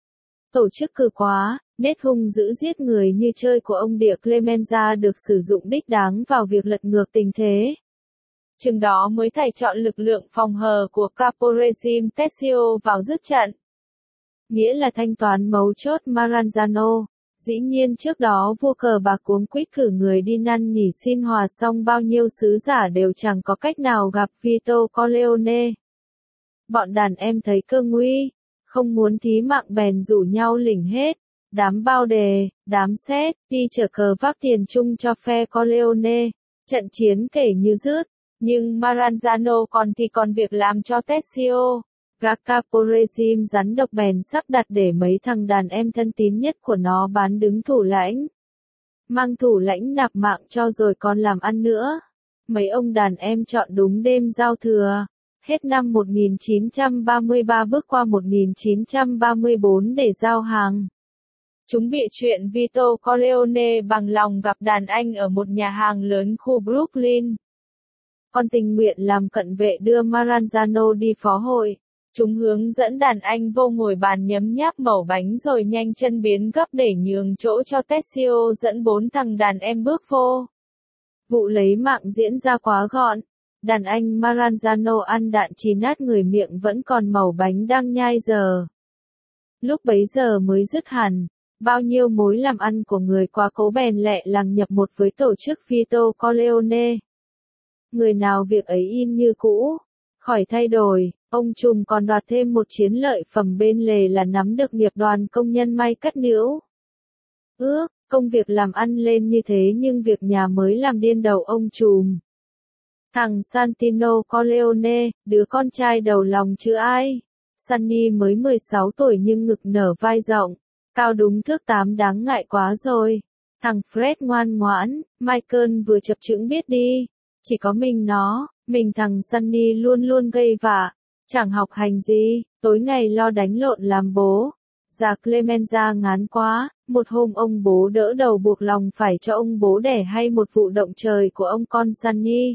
Tổ chức cừ quá, nét hung dữ giết người như chơi của ông địa Clemenza được sử dụng đích đáng vào việc lật ngược tình thế. Chừng đó mới thầy chọn lực lượng phòng hờ của Capo Regime Tessio vào dứt trận. Nghĩa là thanh toán mấu chốt Maranzano. Dĩ nhiên trước đó vua cờ bạc cuống quýt cử người đi năn nỉ xin hòa xong bao nhiêu sứ giả đều chẳng có cách nào gặp Vito Corleone. Bọn đàn em thấy cơ nguy, không muốn thí mạng bèn rủ nhau lỉnh hết. Đám bao đề, đám xét, đi chở cờ vác tiền chung cho phe Corleone. Trận chiến kể như rứt, nhưng Maranzano còn việc làm cho Tessio. Gác Capo Regime rắn độc bèn sắp đặt để mấy thằng đàn em thân tín nhất của nó bán đứng thủ lãnh. Mang thủ lãnh nạp mạng cho rồi còn làm ăn nữa. Mấy ông đàn em chọn đúng đêm giao thừa. Hết năm 1933 bước qua 1934 để giao hàng. Chúng bịa chuyện Vito Corleone bằng lòng gặp đàn anh ở một nhà hàng lớn khu Brooklyn. Còn tình nguyện làm cận vệ đưa Maranzano đi phó hội. Chúng hướng dẫn đàn anh vô ngồi bàn nhấm nháp mẩu bánh rồi nhanh chân biến gấp để nhường chỗ cho Tessio dẫn 4 thằng đàn em bước vô. Vụ lấy mạng diễn ra quá gọn. Đàn anh Maranzano ăn đạn chí nát người miệng vẫn còn mẩu bánh đang nhai giờ. Lúc bấy giờ mới dứt hẳn. Bao nhiêu mối làm ăn của người quá cố bèn lẹ làng nhập một với tổ chức Vito Corleone. Người nào việc ấy in như cũ. Khỏi thay đổi, ông trùm còn đoạt thêm một chiến lợi phẩm bên lề là nắm được nghiệp đoàn công nhân may cắt nĩu. Công việc làm ăn lên như thế nhưng việc nhà mới làm điên đầu ông trùm. Thằng Santino Corleone, đứa con trai đầu lòng chứ ai. Sunny mới 16 tuổi nhưng ngực nở vai rộng, cao đúng thước 8 đáng ngại quá rồi. Thằng Fred ngoan ngoãn, Michael vừa chập chững biết đi. Chỉ có mình thằng Sunny luôn luôn gây vạ, chẳng học hành gì, tối ngày lo đánh lộn làm bố. Già Clemenza ngán quá, một hôm ông bố đỡ đầu buộc lòng phải cho ông bố đẻ hay một vụ động trời của ông con Sunny.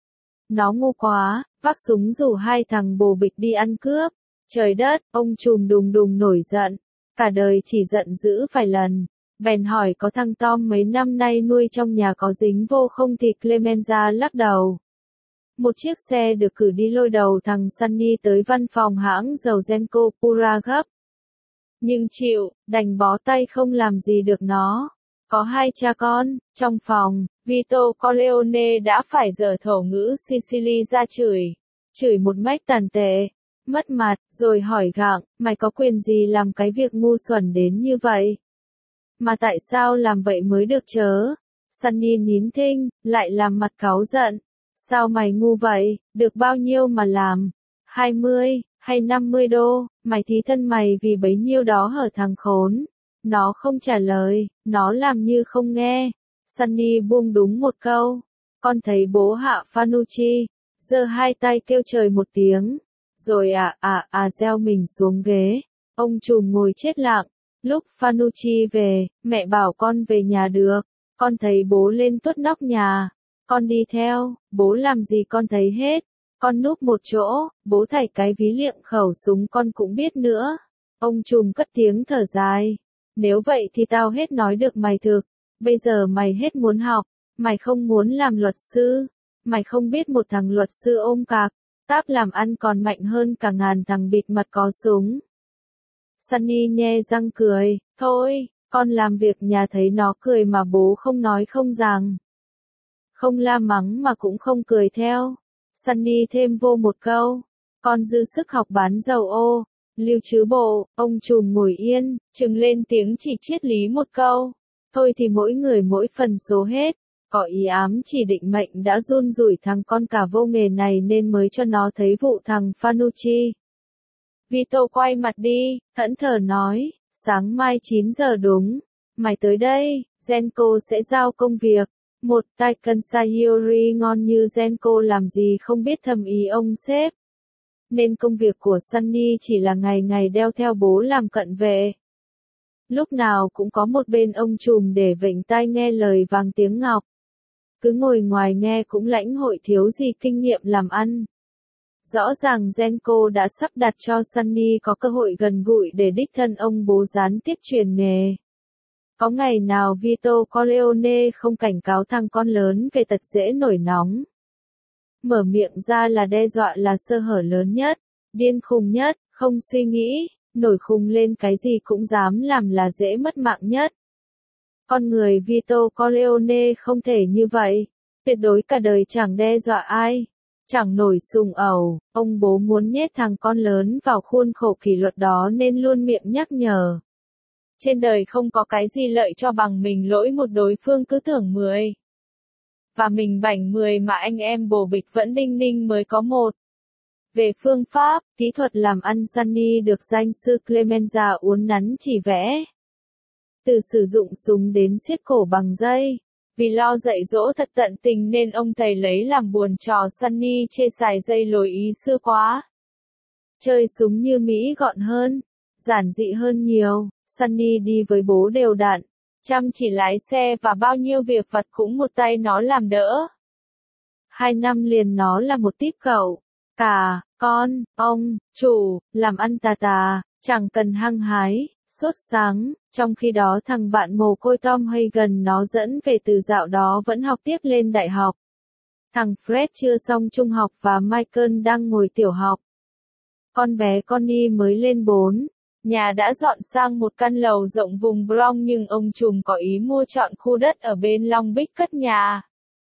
Nó ngu quá, vác súng rủ hai thằng bồ bịch đi ăn cướp. Trời đất, ông trùm đùng đùng nổi giận, cả đời chỉ giận dữ vài lần. Bèn hỏi có thằng Tom mấy năm nay nuôi trong nhà có dính vô không thì Clemenza lắc đầu. Một chiếc xe được cử đi lôi đầu thằng Sunny tới văn phòng hãng dầu Genco Pura gấp. Nhưng chịu, đành bó tay không làm gì được nó. Có hai cha con, trong phòng, Vito Corleone đã phải giở thổ ngữ Sicily ra chửi một mách tàn tệ, mất mặt, rồi hỏi gặng, mày có quyền gì làm cái việc ngu xuẩn đến như vậy? Mà tại sao làm vậy mới được chớ? Sunny nín thinh, lại làm mặt cáu giận. Sao mày ngu vậy, được bao nhiêu mà làm? 20, hay 50 đô, mày thí thân mày vì bấy nhiêu đó hở thằng khốn. Nó không trả lời, nó làm như không nghe. Sunny buông đúng một câu. Con thấy bố hạ Fanucci, giơ hai tay kêu trời một tiếng. Rồi gieo mình xuống ghế. Ông trùm ngồi chết lặng. Lúc Fanucci về, mẹ bảo con về nhà được. Con thấy bố lên tuốt nóc nhà. Con đi theo, bố làm gì con thấy hết. Con núp một chỗ, bố thảy cái ví liệng khẩu súng con cũng biết nữa. Ông trùm cất tiếng thở dài. Nếu vậy thì tao hết nói được mày thực. Bây giờ mày hết muốn học. Mày không muốn làm luật sư. Mày không biết một thằng luật sư ôm cạc. Táp làm ăn còn mạnh hơn cả ngàn thằng bịt mặt có súng. Sunny nhe răng cười. Thôi, con làm việc nhà thấy nó cười mà bố không nói không rằng. Không la mắng mà cũng không cười theo. Sunny thêm vô một câu. Con dư sức học bán dầu ô. Lưu trứ bộ, ông trùm ngồi yên, chừng lên tiếng chỉ triết lý một câu. Thôi thì mỗi người mỗi phần số hết. Có ý ám chỉ định mệnh đã run rủi thằng con cả vô nghề này nên mới cho nó thấy vụ thằng Fanucci. Vito quay mặt đi, thẫn thờ nói, sáng mai 9 giờ đúng. Mày tới đây, Genco sẽ giao công việc. Một tay cân Sayori ngon như Genco làm gì không biết thầm ý ông sếp. Nên công việc của Sunny chỉ là ngày ngày đeo theo bố làm cận vệ. Lúc nào cũng có một bên ông trùm để vịnh tai nghe lời vang tiếng ngọc. Cứ ngồi ngoài nghe cũng lãnh hội thiếu gì kinh nghiệm làm ăn. Rõ ràng Genco đã sắp đặt cho Sunny có cơ hội gần gũi để đích thân ông bố gián tiếp truyền nghề. Có ngày nào Vito Corleone không cảnh cáo thằng con lớn về tật dễ nổi nóng. Mở miệng ra là đe dọa là sơ hở lớn nhất, điên khùng nhất, không suy nghĩ, nổi khùng lên cái gì cũng dám làm là dễ mất mạng nhất. Con người Vito Corleone không thể như vậy, tuyệt đối cả đời chẳng đe dọa ai, chẳng nổi sùng ẩu, ông bố muốn nhét thằng con lớn vào khuôn khổ kỷ luật đó nên luôn miệng nhắc nhở. Trên đời không có cái gì lợi cho bằng mình lỗi một đối phương cứ thưởng 10. Và mình bảnh 10 mà anh em bồ bịch vẫn đinh ninh mới có 1. Về phương pháp, kỹ thuật làm ăn Sunny được danh sư Clemenza uốn nắn chỉ vẽ. Từ sử dụng súng đến siết cổ bằng dây. Vì lo dạy dỗ thật tận tình nên ông thầy lấy làm buồn trò Sunny chê xài dây lối ý xưa quá. Chơi súng như Mỹ gọn hơn, giản dị hơn nhiều. Sunny đi với bố đều đặn, chăm chỉ lái xe và bao nhiêu việc vặt cũng một tay nó làm đỡ. 2 năm liền nó là một típ cậu. Cả, con, ông, chủ, làm ăn tà tà, chẳng cần hăng hái, sốt sáng, Trong khi đó thằng bạn mồ côi Tom Hagen nó dẫn về từ dạo đó vẫn học tiếp lên đại học. Thằng Fred chưa xong trung học và Michael đang ngồi tiểu học. Con bé Connie mới lên 4. Nhà đã dọn sang một căn lầu rộng vùng Bronx nhưng ông trùm có ý mua trọn khu đất ở bên Long Beach cất nhà.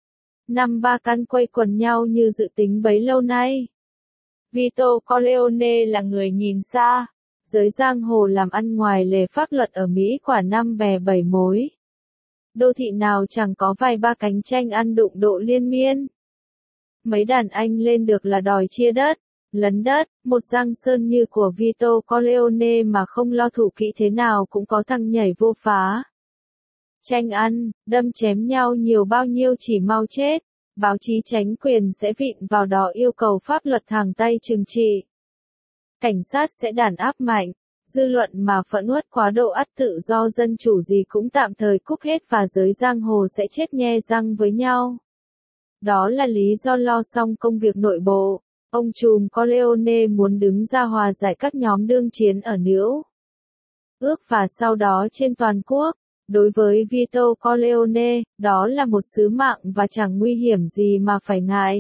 Năm ba căn quây quần nhau như dự tính bấy lâu nay. Vito Corleone là người nhìn xa. Giới giang hồ làm ăn ngoài lề pháp luật ở Mỹ quả năm bè bảy mối. Đô thị nào chẳng có vài ba cánh tranh ăn đụng độ liên miên. Mấy đàn anh lên được là đòi chia đất, lấn đất, một giang sơn như của Vito Corleone mà không lo thủ kỹ thế nào cũng có thằng nhảy vô phá. Tranh ăn, đâm chém nhau nhiều bao nhiêu chỉ mau chết, báo chí chánh quyền sẽ vịn vào đó yêu cầu pháp luật thẳng tay trừng trị. Cảnh sát sẽ đàn áp mạnh, dư luận mà phẫn uất quá độ ắt tự do dân chủ gì cũng tạm thời cúp hết và giới giang hồ sẽ chết nhe răng với nhau. Đó là lý do lo xong công việc nội bộ, ông trùm Corleone muốn đứng ra hòa giải các nhóm đương chiến ở New York và sau đó trên toàn quốc. Đối với Vito Corleone, đó là một sứ mạng và chẳng nguy hiểm gì mà phải ngại.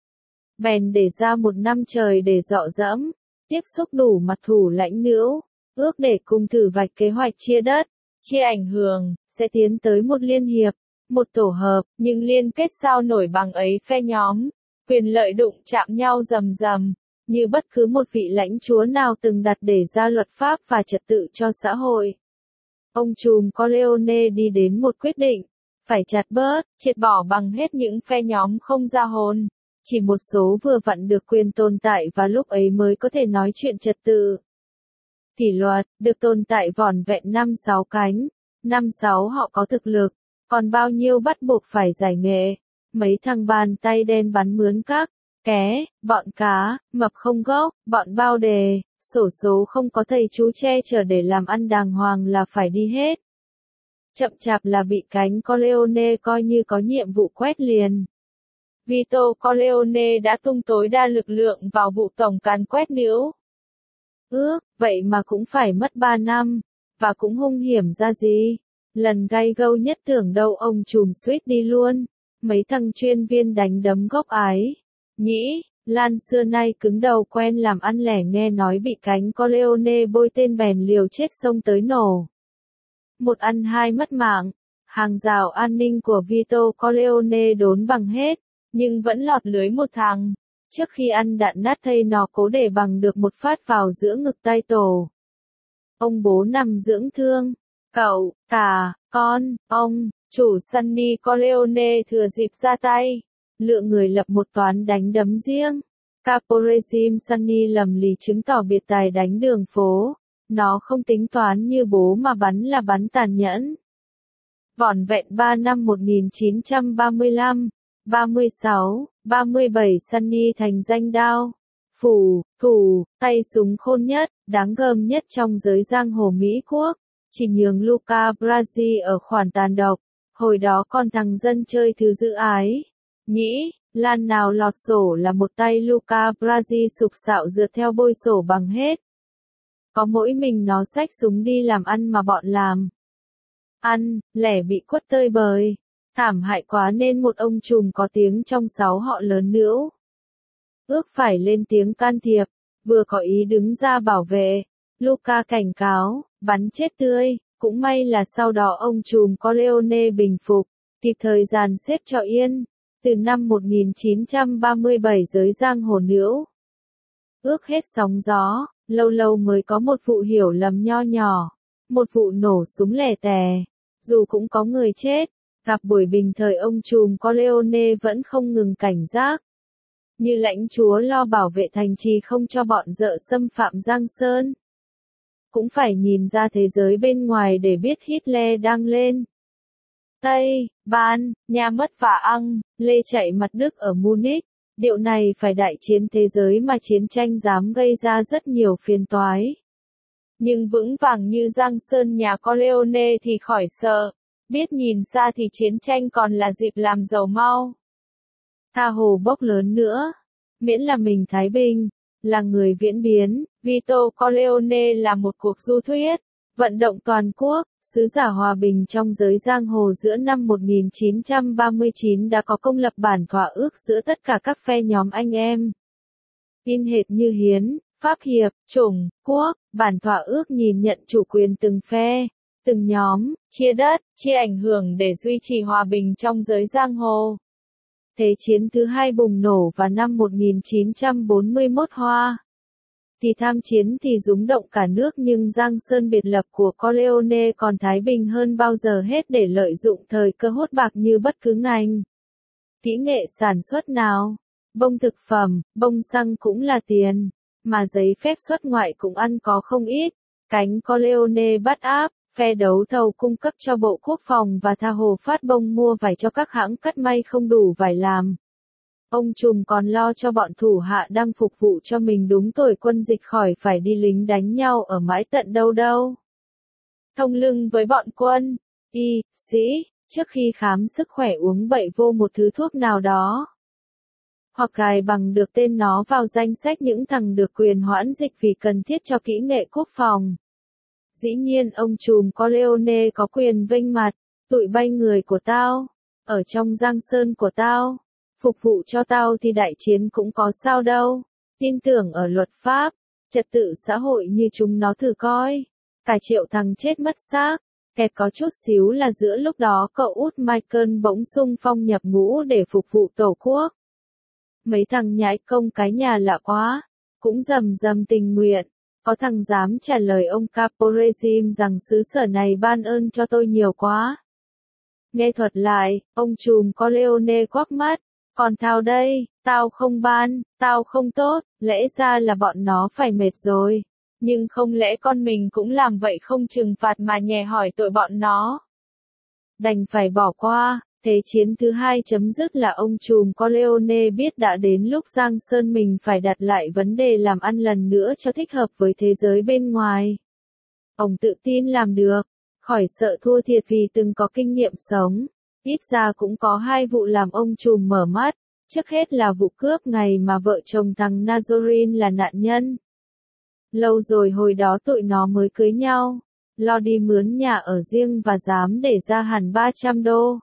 Bèn để ra một năm trời để dọ dẫm, tiếp xúc đủ mặt thủ lãnh New York để cùng thử vạch kế hoạch chia đất, chia ảnh hưởng, sẽ tiến tới một liên hiệp, một tổ hợp, nhưng liên kết sao nổi bằng ấy phe nhóm, quyền lợi đụng chạm nhau rầm rầm, như bất cứ một vị lãnh chúa nào từng đặt để ra luật pháp và trật tự cho xã hội. Ông trùm Corleone đi đến một quyết định, phải chặt bớt, triệt bỏ bằng hết những phe nhóm không ra hồn, chỉ một số vừa vặn được quyền tồn tại và lúc ấy mới có thể nói chuyện trật tự. Kỷ luật, được tồn tại vỏn vẹn 5-6 cánh, 5-6 họ có thực lực, còn bao nhiêu bắt buộc phải giải nghệ, mấy thằng bàn tay đen bắn mướn các, ké, bọn cá, mập không gốc, bọn bao đề. Xổ số không có thầy chú che chở để làm ăn đàng hoàng là phải đi hết. Chậm chạp là bị cánh Corleone coi như có nhiệm vụ quét liền. Vito Corleone đã tung tối đa lực lượng vào vụ tổng càn quét New York, vậy mà cũng phải mất 3 năm, và cũng hung hiểm ra gì. Lần gay gâu nhất tưởng đâu ông trùm suýt đi luôn, mấy thằng chuyên viên đánh đấm gốc ái. Nhĩ Lan xưa nay cứng đầu quen làm ăn lẻ nghe nói bị cánh Corleone bôi tên bèn liều chết xông tới nổ. Một ăn hai mất mạng, hàng rào an ninh của Vito Corleone đốn bằng hết, nhưng vẫn lọt lưới một thằng. Trước khi ăn đạn nát thây nó cố để bằng được một phát vào giữa ngực tay tổ. Ông bố nằm dưỡng thương, cậu, cả, con, ông, chủ Sonny Corleone thừa dịp ra tay. Lựa người lập một toán đánh đấm riêng. Capo regime Sonny lầm lì chứng tỏ biệt tài đánh đường phố. Nó không tính toán như bố mà bắn là bắn tàn nhẫn. Vỏn vẹn 3 năm 1935, 36, 37 Sonny thành danh đao, phủ, thủ, tay súng khôn nhất, đáng gờm nhất trong giới giang hồ Mỹ quốc. Chỉ nhường Luca Brasi ở khoản tàn độc. Hồi đó con thằng dân chơi thứ dữ ái. Nhĩ Lan nào lọt sổ là một tay Luca Brasi sục sạo rượt theo bôi sổ bằng hết. Có mỗi mình nó xách súng đi làm ăn mà bọn làm ăn lẻ bị quất tơi bời, thảm hại quá nên một ông trùm có tiếng trong 6 họ lớn New York phải lên tiếng can thiệp, vừa có ý đứng ra bảo vệ. Luca cảnh cáo, bắn chết tươi. Cũng may là sau đó ông trùm Corleone bình phục, kịp thời dàn xếp cho yên. Từ năm 1937 giới giang hồ New York hết sóng gió, lâu lâu mới có một vụ hiểu lầm nho nhỏ, một vụ nổ súng lẻ tè, dù cũng có người chết. Gặp buổi bình thời ông trùm Corleone vẫn không ngừng cảnh giác. Như lãnh chúa lo bảo vệ thành trì không cho bọn dợ xâm phạm Giang Sơn. Cũng phải nhìn ra thế giới bên ngoài để biết Hitler đang lên. Tây, Ban, Nha mất và Ang, Lê chạy mặt Đức ở Munich. Điệu này phải đại chiến thế giới mà chiến tranh dám gây ra rất nhiều phiền toái. Nhưng vững vàng như Giang Sơn nhà Corleone thì khỏi sợ. Biết nhìn xa thì chiến tranh còn là dịp làm giàu mau. Tha hồ bốc lớn nữa. Miễn là mình thái bình, là người viễn biến. Vito Corleone là một cuộc du thuyết, vận động toàn quốc, Sứ giả hòa bình trong giới giang hồ giữa năm 1939 đã có công lập bản thỏa ước giữa tất cả các phe nhóm anh em. In hệt như hiến, pháp hiệp, chủng, quốc, bản thỏa ước nhìn nhận chủ quyền từng phe, từng nhóm, chia đất, chia ảnh hưởng để duy trì hòa bình trong giới giang hồ. Thế chiến thứ hai bùng nổ vào năm 1941 Hoa. Thì tham chiến thì rúng động cả nước nhưng Giang Sơn biệt lập của Corleone còn thái bình hơn bao giờ hết để lợi dụng thời cơ hốt bạc như bất cứ ngành kỹ nghệ sản xuất nào. Bông thực phẩm, bông xăng cũng là tiền, mà giấy phép xuất ngoại cũng ăn có không ít. Cánh Corleone bắt áp, phe đấu thầu cung cấp cho Bộ Quốc phòng và tha hồ phát bông mua vải cho các hãng cắt may không đủ vải làm. Ông trùm còn lo cho bọn thủ hạ đang phục vụ cho mình đúng tuổi quân dịch khỏi phải đi lính đánh nhau ở mãi tận đâu đâu. Thông lưng với bọn quân, y, sĩ, trước khi khám sức khỏe uống bậy vô một thứ thuốc nào đó. Hoặc cài bằng được tên nó vào danh sách những thằng được quyền hoãn dịch vì cần thiết cho kỹ nghệ quốc phòng. Dĩ nhiên ông trùm Corleone có quyền vênh mặt, tụi bay người của tao, ở trong Giang Sơn của tao. Phục vụ cho tao thì đại chiến cũng có sao đâu, tin tưởng ở luật pháp, trật tự xã hội như chúng nó thử coi. Cả triệu thằng chết mất xác, kẹt có chút xíu là giữa lúc đó cậu út Michael bỗng xung phong nhập ngũ để phục vụ tổ quốc. Mấy thằng nhãi công cái nhà lạ quá, cũng rầm rầm tình nguyện, có thằng dám trả lời ông Caporegime rằng xứ sở này ban ơn cho tôi nhiều quá. Nghe thuật lại, ông trùm Corleone quắc mắt. Còn tao đây, tao không ban, tao không tốt, lẽ ra là bọn nó phải mệt rồi. Nhưng không lẽ con mình cũng làm vậy không trừng phạt mà nhè hỏi tội bọn nó. Đành phải bỏ qua, thế chiến thứ hai chấm dứt là ông trùm Corleone biết đã đến lúc Giang Sơn mình phải đặt lại vấn đề làm ăn lần nữa cho thích hợp với thế giới bên ngoài. Ông tự tin làm được, khỏi sợ thua thiệt vì từng có kinh nghiệm sống. Ít ra cũng có 2 vụ làm ông trùm mở mắt, trước hết là vụ cướp ngày mà vợ chồng thằng Nazorin là nạn nhân. Lâu rồi hồi đó tụi nó mới cưới nhau, lo đi mướn nhà ở riêng và dám để ra hẳn 300 đô.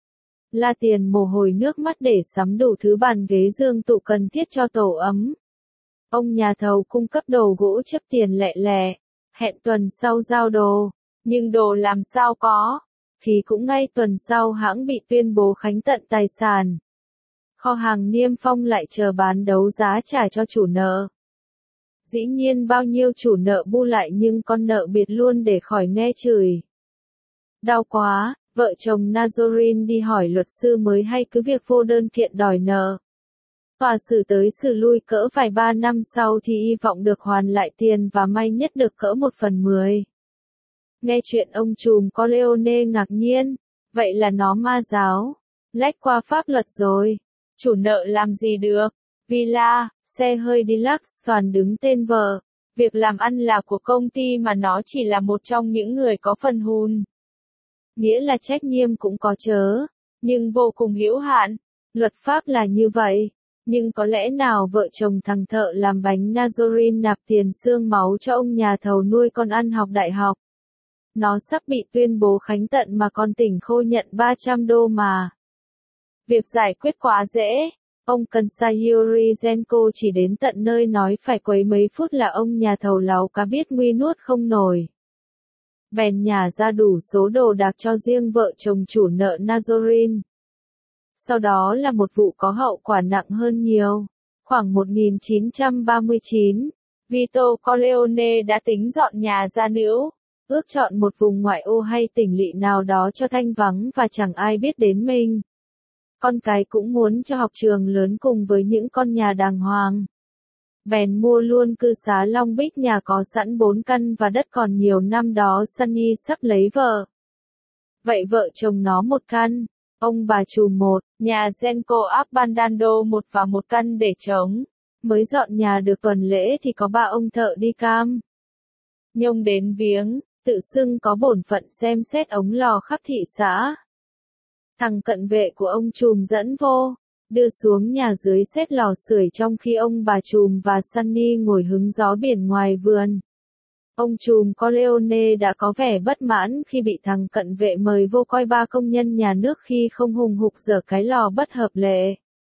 Là tiền mồ hôi nước mắt để sắm đủ thứ bàn ghế giường tủ cần thiết cho tổ ấm. Ông nhà thầu cung cấp đồ gỗ chấp tiền lẹ lẹ, hẹn tuần sau giao đồ, nhưng đồ làm sao có. Thì cũng ngay tuần sau hãng bị tuyên bố khánh tận tài sản. Kho hàng niêm phong lại chờ bán đấu giá trả cho chủ nợ. Dĩ nhiên bao nhiêu chủ nợ bu lại nhưng con nợ biệt luôn để khỏi nghe chửi. Đau quá, vợ chồng Nazorin đi hỏi luật sư mới hay cứ việc vô đơn kiện đòi nợ. Tòa xử tới xử lui cỡ vài 3 năm sau thì hy vọng được hoàn lại tiền và may nhất được cỡ 1/10. Nghe chuyện ông trùm Corleone ngạc nhiên, vậy là nó ma giáo, lách qua pháp luật rồi, chủ nợ làm gì được, villa, xe hơi deluxe toàn đứng tên vợ, việc làm ăn là của công ty mà nó chỉ là một trong những người có phần hùn. Nghĩa là trách nhiệm cũng có chớ, nhưng vô cùng hữu hạn, luật pháp là như vậy, nhưng có lẽ nào vợ chồng thằng thợ làm bánh Nazorin nạp tiền xương máu cho ông nhà thầu nuôi con ăn học đại học. Nó sắp bị tuyên bố khánh tận mà con tỉnh khô nhận 300 đô mà. Việc giải quyết quá dễ, ông Kansayori Genko chỉ đến tận nơi nói phải quấy mấy phút là ông nhà thầu láu cá biết nguy nuốt không nổi. Bèn nhả ra đủ số đồ đạc cho riêng vợ chồng chủ nợ Nazorin. Sau đó là một vụ có hậu quả nặng hơn nhiều. Khoảng 1939, Vito Corleone đã tính dọn nhà ra nữ. Ước chọn một vùng ngoại ô hay tỉnh lỵ nào đó cho thanh vắng và chẳng ai biết đến mình. Con cái cũng muốn cho học trường lớn cùng với những con nhà đàng hoàng. Bèn mua luôn cư xá Long Bích nhà có sẵn 4 căn và đất còn nhiều năm đó Sunny sắp lấy vợ. Vậy vợ chồng nó 1 căn, ông bà trùm 1, nhà Genco Abandando 1 và 1 căn để trống. Mới dọn nhà được tuần lễ thì có 3 ông thợ đi cam nhông đến viếng. Tự xưng có bổn phận xem xét ống lò khắp thị xã. Thằng cận vệ của ông trùm dẫn vô, đưa xuống nhà dưới xét lò sưởi trong khi ông bà trùm và Sunny ngồi hứng gió biển ngoài vườn. Ông trùm Corleone đã có vẻ bất mãn khi bị thằng cận vệ mời vô coi ba công nhân nhà nước khi không hùng hục giở cái lò bất hợp lệ.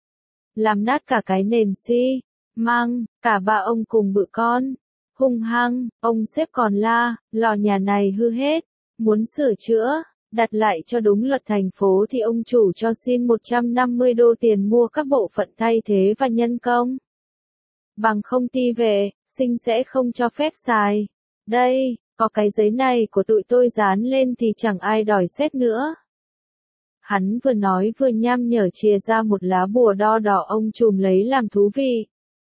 Làm nát cả cái nền xi măng, cả ba ông cùng bự con. Hung hăng, ông sếp còn la, lò nhà này hư hết, muốn sửa chữa, đặt lại cho đúng luật thành phố thì ông chủ cho xin 150 đô tiền mua các bộ phận thay thế và nhân công. Bằng không ti vệ, sinh sẽ không cho phép xài. Đây, có cái giấy này của tụi tôi dán lên thì chẳng ai đòi xét nữa. Hắn vừa nói vừa nham nhở chìa ra một lá bùa đo đỏ ông trùm lấy làm thú vị.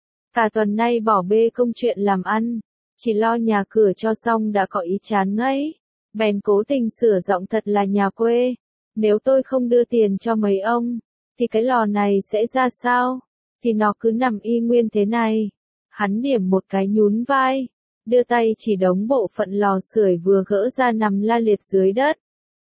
Cả tuần nay bỏ bê công chuyện làm ăn, chỉ lo nhà cửa cho xong đã có ý chán ngấy. Bèn cố tình sửa giọng thật là nhà quê. Nếu tôi không đưa tiền cho mấy ông, thì cái lò này sẽ ra sao? Thì nó cứ nằm y nguyên thế này. Hắn điểm một cái nhún vai, đưa tay chỉ đống bộ phận lò sưởi vừa gỡ ra nằm la liệt dưới đất.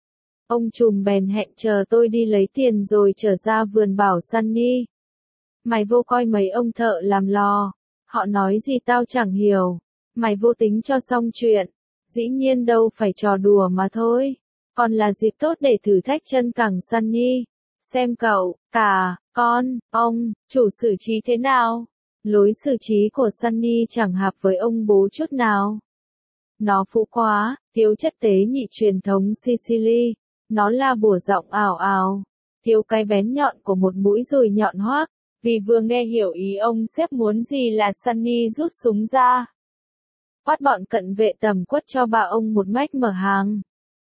Ông trùm bèn hẹn chờ tôi đi lấy tiền rồi trở ra vườn bảo Sunny. Mày vô coi mấy ông thợ làm lò, họ nói gì tao chẳng hiểu. Mày vô tính cho xong chuyện, dĩ nhiên đâu phải trò đùa mà thôi. Còn là dịp tốt để thử thách chân cẳng Sunny. Xem cậu, cả, con, ông, chủ xử trí thế nào? Lối xử trí của Sunny chẳng hợp với ông bố chút nào. Nó phũ quá, thiếu chất tế nhị truyền thống Sicily. Nó là bùa giọng ảo ảo, thiếu cái bén nhọn của một mũi dùi nhọn hoác. Vì vừa nghe hiểu ý ông sếp muốn gì là Sunny rút súng ra. Bắt bọn cận vệ tầm quất cho ba ông một mách mở hàng.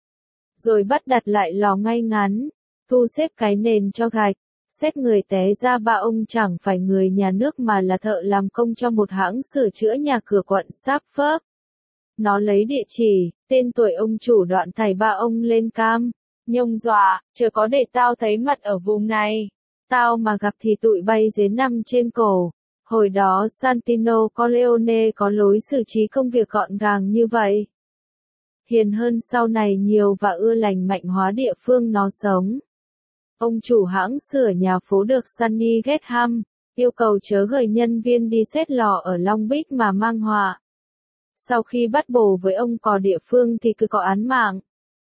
Rồi bắt đặt lại lò ngay ngắn, thu xếp cái nền cho gạch. Xét người té ra ba ông chẳng phải người nhà nước mà là thợ làm công cho một hãng sửa chữa nhà cửa quận Suffolk. Nó lấy địa chỉ, tên tuổi ông chủ đoạn thảy ba ông lên cam. Nhông dọa, chờ có để tao thấy mặt ở vùng này. Tao mà gặp thì tụi bay dế nằm trên cổ. Hồi đó Santino Corleone có lối xử trí công việc gọn gàng như vậy. Hiền hơn sau này nhiều và ưa lành mạnh hóa địa phương nó sống. Ông chủ hãng sửa nhà phố được Sunny ghét hăm, yêu cầu chớ gửi nhân viên đi xét lò ở Long Beach mà mang họa. Sau khi bắt bồ với ông cò địa phương thì cứ có án mạng.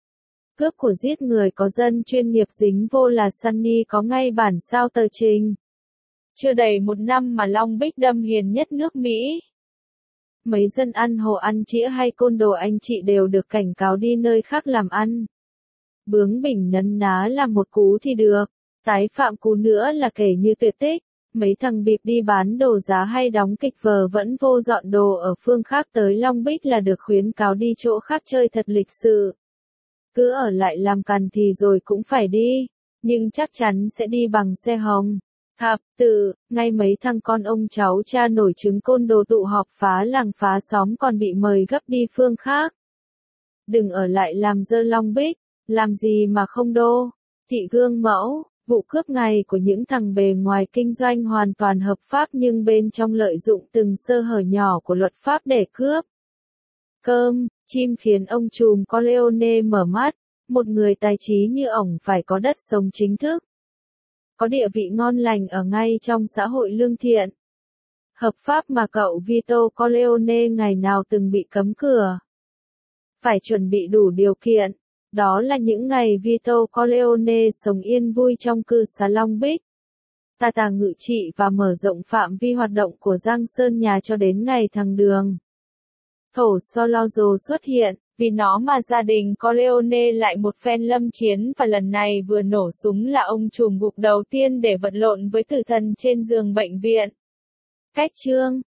Cướp của giết người có dân chuyên nghiệp dính vô là Sunny có ngay bản sao tờ trình. Chưa đầy một năm mà Long Beach đâm hiền nhất nước Mỹ. Mấy dân ăn hồ ăn chĩa hay côn đồ anh chị đều được cảnh cáo đi nơi khác làm ăn. Bướng bỉnh nấn ná làm một cú thì được, tái phạm cú nữa là kể như tuyệt tích. Mấy thằng bịp đi bán đồ giá hay đóng kịch vờ vẫn vô dọn đồ ở phương khác tới Long Beach là được khuyến cáo đi chỗ khác chơi thật lịch sự. Cứ ở lại làm cằn thì rồi cũng phải đi, nhưng chắc chắn sẽ đi bằng xe hồng. Thập tự, ngay mấy thằng con ông cháu cha nổi trứng côn đồ tụ họp phá làng phá xóm còn bị mời gấp đi phương khác. Đừng ở lại làm dơ Long Beach, làm gì mà không đô. Thị gương mẫu, vụ cướp ngày của những thằng bề ngoài kinh doanh hoàn toàn hợp pháp nhưng bên trong lợi dụng từng sơ hở nhỏ của luật pháp để cướp. Cơm, chim khiến ông trùm Corleone mở mắt, một người tài trí như ổng phải có đất sống chính thức. Có địa vị ngon lành ở ngay trong xã hội lương thiện. Hợp pháp mà cậu Vito Corleone ngày nào từng bị cấm cửa. Phải chuẩn bị đủ điều kiện. Đó là những ngày Vito Corleone sống yên vui trong cư xá Long Beach. Tà ngự trị và mở rộng phạm vi hoạt động của Giang Sơn nhà cho đến ngày thằng Đường Thổ Solozzo xuất hiện, vì nó mà gia đình Corleone lại một phen lâm chiến và lần này vừa nổ súng là ông trùm gục đầu tiên để vật lộn với tử thần trên giường bệnh viện. Cách chương